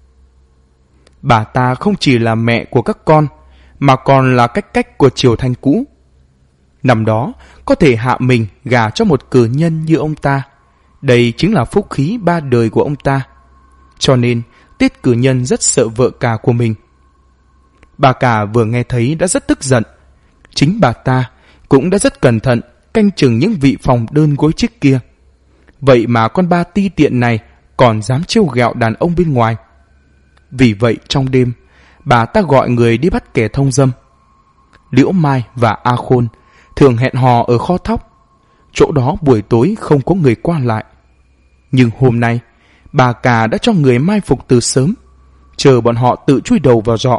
Bà ta không chỉ là mẹ của các con, mà còn là cách của triều Thanh cũ. Năm đó, có thể hạ mình gả cho một cử nhân như ông ta. Đây chính là phúc khí ba đời của ông ta. Cho nên, Tiết Cử Nhân rất sợ vợ cả của mình. Bà cả vừa nghe thấy đã rất tức giận. Chính bà ta cũng đã rất cẩn thận canh chừng những vị phòng đơn gối chiếc kia. Vậy mà con ba ti tiện này còn dám trêu ghẹo đàn ông bên ngoài. Vì vậy trong đêm, bà ta gọi người đi bắt kẻ thông dâm. Liễu Mai và A Khôn thường hẹn hò ở kho thóc. Chỗ đó buổi tối không có người qua lại. Nhưng hôm nay, bà cả đã cho người mai phục từ sớm, chờ bọn họ tự chui đầu vào rọ.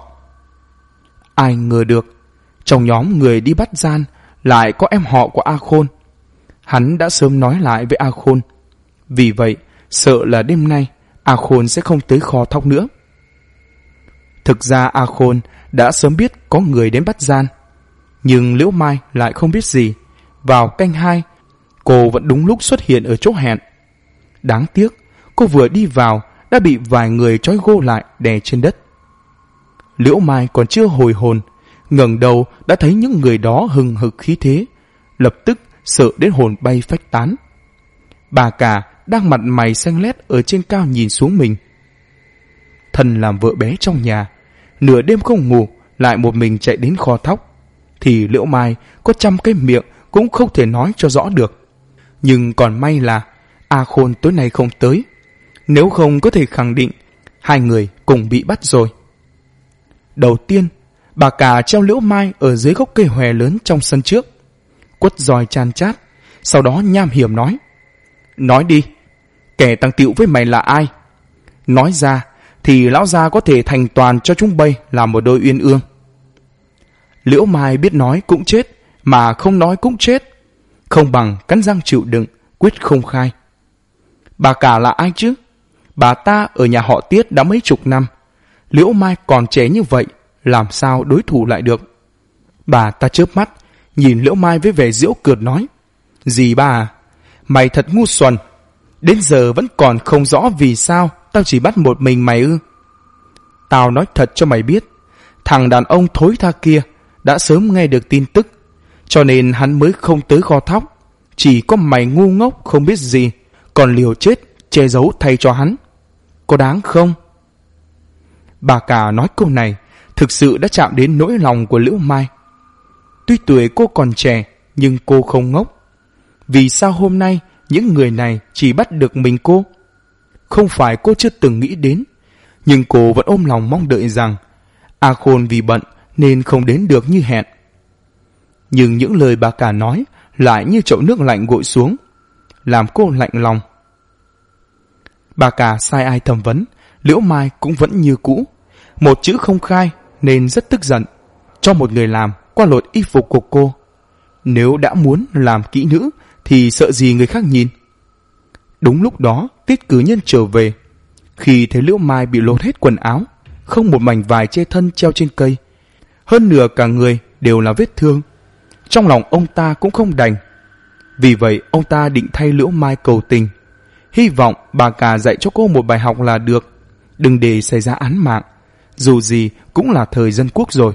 Ai ngờ được, trong nhóm người đi bắt gian lại có em họ của A Khôn. Hắn đã sớm nói lại với A Khôn. Vì vậy, sợ là đêm nay A Khôn sẽ không tới kho thóc nữa. Thực ra A Khôn đã sớm biết có người đến bắt gian, nhưng Liễu Mai lại không biết gì. Vào canh 2, cô vẫn đúng lúc xuất hiện ở chỗ hẹn. Đáng tiếc, cô vừa đi vào đã bị vài người trói gô lại đè trên đất. Liễu Mai còn chưa hồi hồn, ngẩng đầu đã thấy những người đó hừng hực khí thế, lập tức sợ đến hồn bay phách tán. Bà cả đang mặt mày xanh lét ở trên cao nhìn xuống mình. Thân làm vợ bé trong nhà, nửa đêm không ngủ lại một mình chạy đến kho thóc, thì Liễu Mai có trăm cái miệng cũng không thể nói cho rõ được. Nhưng còn may là A Khôn tối nay không tới, nếu không có thể khẳng định hai người cùng bị bắt rồi. Đầu tiên, bà cả treo Liễu Mai ở dưới gốc cây hòe lớn trong sân trước, quất roi chan chát, sau đó nham hiểm nói: Nói đi, kẻ tăng tiệu với mày là ai? Nói ra thì lão gia có thể thành toàn cho chúng bay làm một đôi uyên ương. Liễu Mai biết nói cũng chết, mà không nói cũng chết, không bằng cắn răng chịu đựng, quyết không khai. Bà cả là ai chứ? Bà ta ở nhà họ Tiết đã mấy chục năm. Liễu Mai còn trẻ như vậy, làm sao đối thủ lại được? Bà ta chớp mắt, nhìn Liễu Mai với vẻ giễu cợt nói: Dì ba à, mày thật ngu xuẩn, đến giờ vẫn còn không rõ vì sao tao chỉ bắt một mình mày ư? Tao nói thật cho mày biết, thằng đàn ông thối tha kia đã sớm nghe được tin tức, cho nên hắn mới không tới kho thóc. Chỉ có mày ngu ngốc không biết gì, còn liều chết che giấu thay cho hắn. Có đáng không? Bà cả nói câu này thực sự đã chạm đến nỗi lòng của Liễu Mai. Tuy tuổi cô còn trẻ, nhưng cô không ngốc. Vì sao hôm nay những người này chỉ bắt được mình cô? Không phải cô chưa từng nghĩ đến, nhưng cô vẫn ôm lòng mong đợi rằng A Khôn vì bận nên không đến được như hẹn. Nhưng những lời bà cả nói lại như chậu nước lạnh gội xuống, làm cô lạnh lòng. Bà cả sai ai thẩm vấn, Liễu Mai cũng vẫn như cũ, một chữ không khai, nên rất tức giận, cho một người làm qua lột y phục của cô. Nếu đã muốn làm kỹ nữ thì sợ gì người khác nhìn. Đúng lúc đó Tiết Cử Nhân trở về. Khi thấy Liễu Mai bị lột hết quần áo, không một mảnh vải che thân treo trên cây, hơn nửa cả người đều là vết thương, trong lòng ông ta cũng không đành. Vì vậy ông ta định thay Liễu Mai cầu tình, Hy vọng bà cả dạy cho cô một bài học là được, đừng để xảy ra án mạng. Dù gì cũng là thời dân quốc rồi.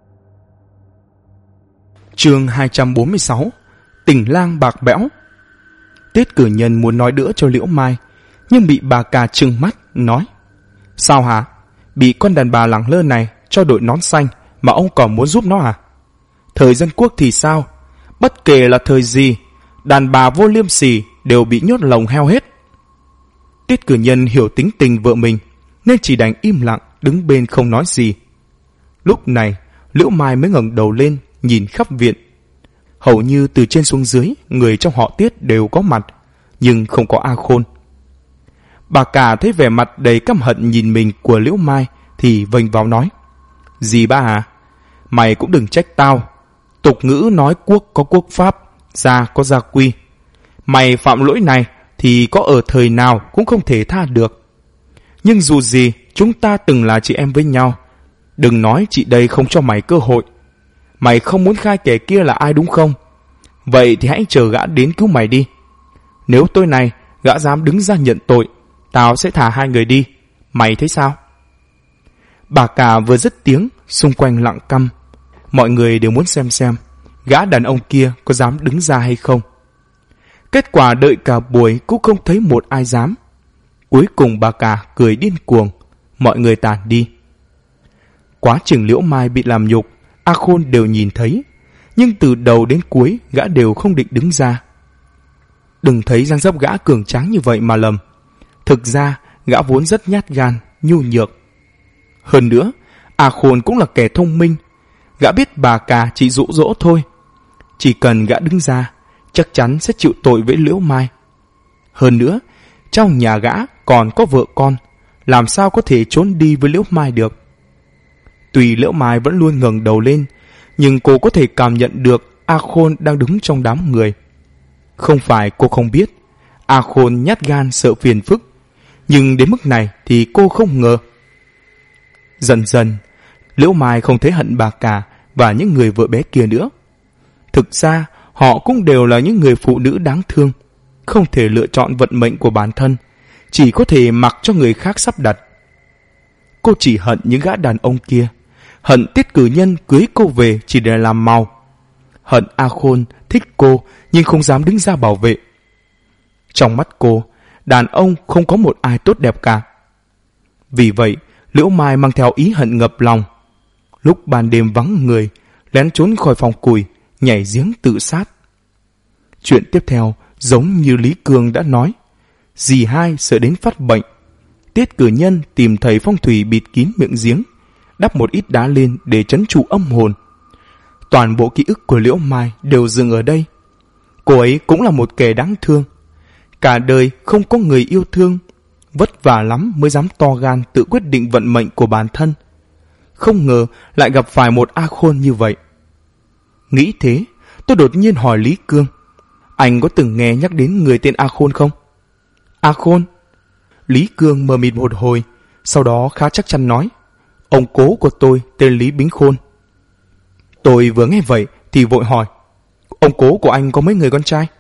Chương 246. Tình lang bạc bẽo. Tiết Cử Nhân muốn nói đỡ cho Liễu Mai, nhưng bị bà cả trừng mắt nói: Sao hả? Bị con đàn bà lẳng lơ này cho đội nón xanh mà ông còn muốn giúp nó à? Thời dân quốc thì sao? Bất kể là thời gì, đàn bà vô liêm sỉ đều bị nhốt lồng heo hết. Tiết Cử Nhân hiểu tính tình vợ mình, nên chỉ đành im lặng đứng bên không nói gì. Lúc này Liễu Mai mới ngẩng đầu lên nhìn khắp viện. Hầu như từ trên xuống dưới, người trong họ Tiết đều có mặt, nhưng không có A Khôn. Bà cả thấy vẻ mặt đầy căm hận nhìn mình của Liễu Mai thì vênh vào nói: Dì ba à, mày cũng đừng trách tao. Tục ngữ nói quốc có quốc pháp, gia có gia quy. Mày phạm lỗi này thì có ở thời nào cũng không thể tha được. Nhưng dù gì chúng ta từng là chị em với nhau. Đừng nói chị đây không cho mày cơ hội. Mày không muốn khai kẻ kia là ai đúng không? Vậy thì hãy chờ gã đến cứu mày đi. Nếu tối nay gã dám đứng ra nhận tội, tao sẽ thả hai người đi. Mày thấy sao? Bà cả vừa dứt tiếng, xung quanh lặng câm. Mọi người đều muốn xem gã đàn ông kia có dám đứng ra hay không. Kết quả đợi cả buổi cũng không thấy một ai dám. Cuối cùng bà cả cười điên cuồng, mọi người tản đi. Quá trình Liễu Mai bị làm nhục, A Khôn đều nhìn thấy, nhưng từ đầu đến cuối gã đều không định đứng ra. Đừng thấy dáng dấp gã cường tráng như vậy mà lầm. Thực ra gã vốn rất nhát gan, nhu nhược. Hơn nữa, A Khôn cũng là kẻ thông minh. Gã biết bà cả chỉ dụ dỗ thôi. Chỉ cần gã đứng ra, chắc chắn sẽ chịu tội với Liễu Mai. Hơn nữa, trong nhà gã còn có vợ con, làm sao có thể trốn đi với Liễu Mai được. Tuy Liễu Mai vẫn luôn ngẩng đầu lên, nhưng cô có thể cảm nhận được A Khôn đang đứng trong đám người. Không phải cô không biết, A Khôn nhát gan sợ phiền phức, nhưng đến mức này thì cô không ngờ. Dần dần, Liễu Mai không thấy hận bà cả và những người vợ bé kia nữa. Thực ra, họ cũng đều là những người phụ nữ đáng thương, không thể lựa chọn vận mệnh của bản thân, chỉ có thể mặc cho người khác sắp đặt. Cô chỉ hận những gã đàn ông kia, hận Tiết Cử Nhân cưới cô về chỉ để làm màu, hận A Khôn thích cô nhưng không dám đứng ra bảo vệ. Trong mắt cô, đàn ông không có một ai tốt đẹp cả. Vì vậy, Liễu Mai mang theo ý hận ngập lòng. Lúc ban đêm vắng người, lén trốn khỏi phòng củi, nhảy giếng tự sát. Chuyện tiếp theo giống như Lý Cương đã nói, dì hai sợ đến phát bệnh. Tiết Cử Nhân tìm thầy phong thủy bịt kín miệng giếng, đắp một ít đá lên để trấn trụ âm hồn. Toàn bộ ký ức của Liễu Mai đều dừng ở đây. Cô ấy cũng là một kẻ đáng thương. Cả đời không có người yêu thương, vất vả lắm mới dám to gan tự quyết định vận mệnh của bản thân. Không ngờ lại gặp phải một A Khôn như vậy. Nghĩ thế, tôi đột nhiên hỏi Lý Cương, anh có từng nghe nhắc đến người tên A Khôn không? A Khôn? Lý Cương mờ mịt một hồi, sau đó khá chắc chắn nói, ông cố của tôi tên Lý Bính Khôn. Tôi vừa nghe vậy thì vội hỏi, ông cố của anh có mấy người con trai?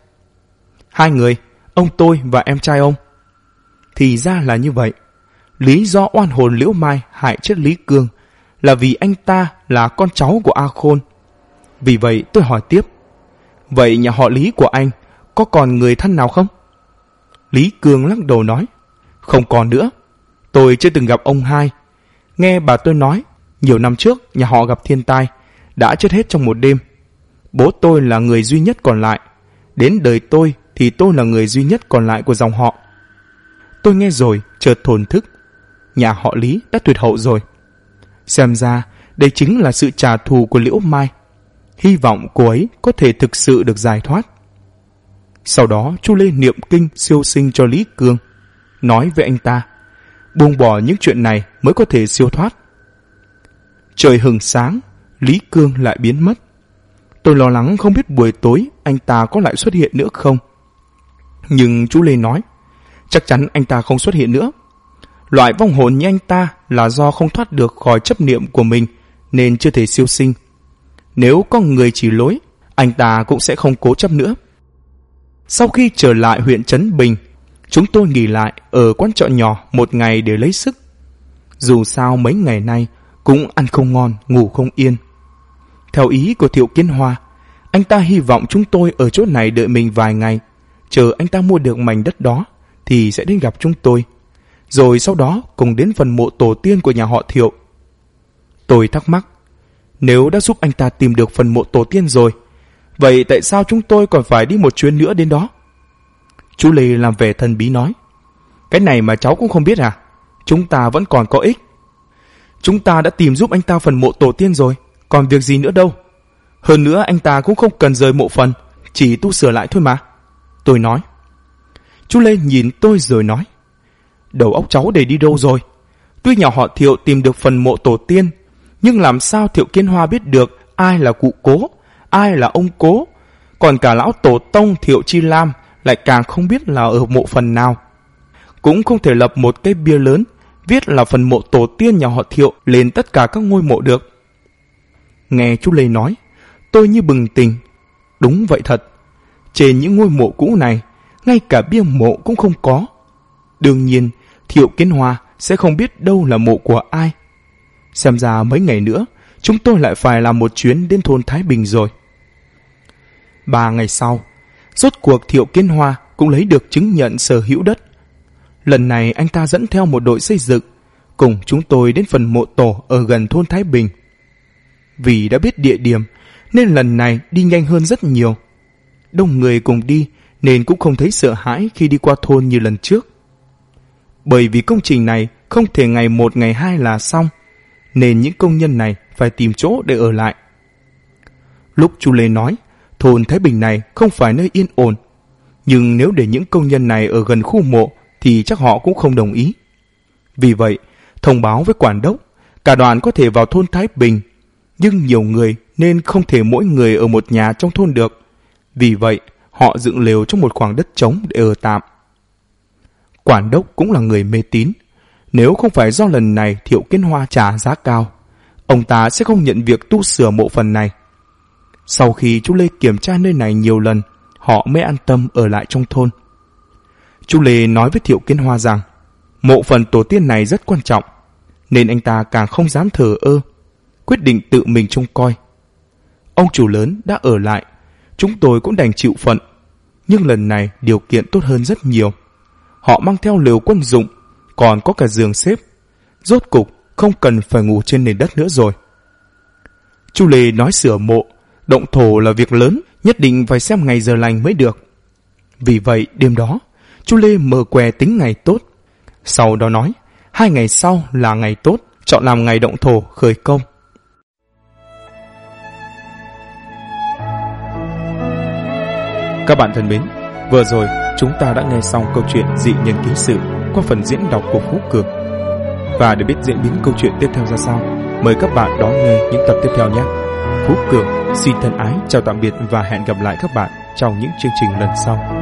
2 người, ông tôi và em trai ông. Thì ra là như vậy. Lý do oan hồn Liễu Mai hại chết Lý Cương là vì anh ta là con cháu của A Khôn. Vì vậy tôi hỏi tiếp, vậy nhà họ Lý của anh có còn người thân nào không? Lý Cương lắc đầu nói, không còn nữa. Tôi chưa từng gặp ông hai. Nghe bà tôi nói, nhiều năm trước nhà họ gặp thiên tai, đã chết hết trong một đêm. Bố tôi là người duy nhất còn lại. Đến đời tôi thì tôi là người duy nhất còn lại của dòng họ. Tôi nghe rồi chợt thổn thức. Nhà họ Lý đã tuyệt hậu rồi. Xem ra đây chính là sự trả thù của Liễu Mai. Hy vọng cô ấy có thể thực sự được giải thoát. Sau đó chú Lê niệm kinh siêu sinh cho Lý Cương, nói với anh ta, buông bỏ những chuyện này mới có thể siêu thoát. Trời hừng sáng, Lý Cương lại biến mất. Tôi lo lắng không biết buổi tối anh ta có lại xuất hiện nữa không. Nhưng chú Lê nói, chắc chắn anh ta không xuất hiện nữa. Loại vong hồn như anh ta là do không thoát được khỏi chấp niệm của mình nên chưa thể siêu sinh. Nếu có người chỉ lối, anh ta cũng sẽ không cố chấp nữa. Sau khi trở lại huyện Trấn Bình, chúng tôi nghỉ lại ở quán trọ nhỏ một ngày để lấy sức. Dù sao mấy ngày nay cũng ăn không ngon, ngủ không yên. Theo ý của Thiệu Kiến Hoa, anh ta hy vọng chúng tôi ở chỗ này đợi mình vài ngày, chờ anh ta mua được mảnh đất đó thì sẽ đến gặp chúng tôi, rồi sau đó cùng đến phần mộ tổ tiên của nhà họ Thiệu. Tôi thắc mắc, nếu đã giúp anh ta tìm được phần mộ tổ tiên rồi, vậy tại sao chúng tôi còn phải đi một chuyến nữa đến đó? Chú Lê làm vẻ thần bí nói, cái này mà cháu cũng không biết à? Chúng ta vẫn còn có ích. Chúng ta đã tìm giúp anh ta phần mộ tổ tiên rồi, còn việc gì nữa đâu. Hơn nữa anh ta cũng không cần rời mộ phần, chỉ tu sửa lại thôi mà. Tôi nói. Chú Lê nhìn tôi rồi nói, đầu óc cháu để đi đâu rồi? Tuy nhà họ Thiệu tìm được phần mộ tổ tiên, nhưng làm sao Thiệu Kiến Hoa biết được ai là cụ Cố, ai là ông Cố? Còn cả lão tổ tông Thiệu Chi Lam lại càng không biết là ở mộ phần nào. Cũng không thể lập một cái bia lớn viết là phần mộ tổ tiên nhà họ Thiệu lên tất cả các ngôi mộ được. Nghe chú Lê nói, tôi như bừng tỉnh. Đúng vậy thật, trên những ngôi mộ cũ này, ngay cả bia mộ cũng không có. Đương nhiên, Thiệu Kiến Hoa sẽ không biết đâu là mộ của ai. Xem ra mấy ngày nữa, chúng tôi lại phải làm một chuyến đến thôn Thái Bình rồi. 3 ngày sau, rốt cuộc Thiệu Kiến Hoa cũng lấy được chứng nhận sở hữu đất. Lần này anh ta dẫn theo một đội xây dựng, cùng chúng tôi đến phần mộ tổ ở gần thôn Thái Bình. Vì đã biết địa điểm, nên lần này đi nhanh hơn rất nhiều. Đông người cùng đi, nên cũng không thấy sợ hãi khi đi qua thôn như lần trước. Bởi vì công trình này không thể ngày 1 ngày 2 là xong, nên những công nhân này phải tìm chỗ để ở lại. Lúc chú Lê nói, thôn Thái Bình này không phải nơi yên ổn, nhưng nếu để những công nhân này ở gần khu mộ thì chắc họ cũng không đồng ý. Vì vậy, thông báo với quản đốc, cả đoàn có thể vào thôn Thái Bình, nhưng nhiều người nên không thể mỗi người ở một nhà trong thôn được. Vì vậy, họ dựng lều trong một khoảng đất trống để ở tạm. Quản đốc cũng là người mê tín. Nếu không phải do lần này Thiệu Kiến Hoa trả giá cao, ông ta sẽ không nhận việc tu sửa mộ phần này. Sau khi chú Lê kiểm tra nơi này nhiều lần, họ mới an tâm ở lại trong thôn. Chú Lê nói với Thiệu Kiến Hoa rằng mộ phần tổ tiên này rất quan trọng, nên anh ta càng không dám thờ ơ, quyết định tự mình trông coi. Ông chủ lớn đã ở lại, chúng tôi cũng đành chịu phận. Nhưng lần này điều kiện tốt hơn rất nhiều. Họ mang theo lều quân dụng, còn có cả giường xếp. Rốt cục không cần phải ngủ trên nền đất nữa rồi. Chú Lê nói sửa mộ, động thổ là việc lớn, nhất định phải xem ngày giờ lành mới được. Vì vậy đêm đó, chú Lê mở què tính ngày tốt. Sau đó nói, 2 ngày sau là ngày tốt, chọn làm ngày động thổ khởi công. Các bạn thân mến, vừa rồi chúng ta đã nghe xong câu chuyện Dị Nhân Ký Sự qua phần diễn đọc của Phú Cường. Và để biết diễn biến câu chuyện tiếp theo ra sao, mời các bạn đón nghe những tập tiếp theo nhé. Phú Cường xin thân ái chào tạm biệt và hẹn gặp lại các bạn trong những chương trình lần sau.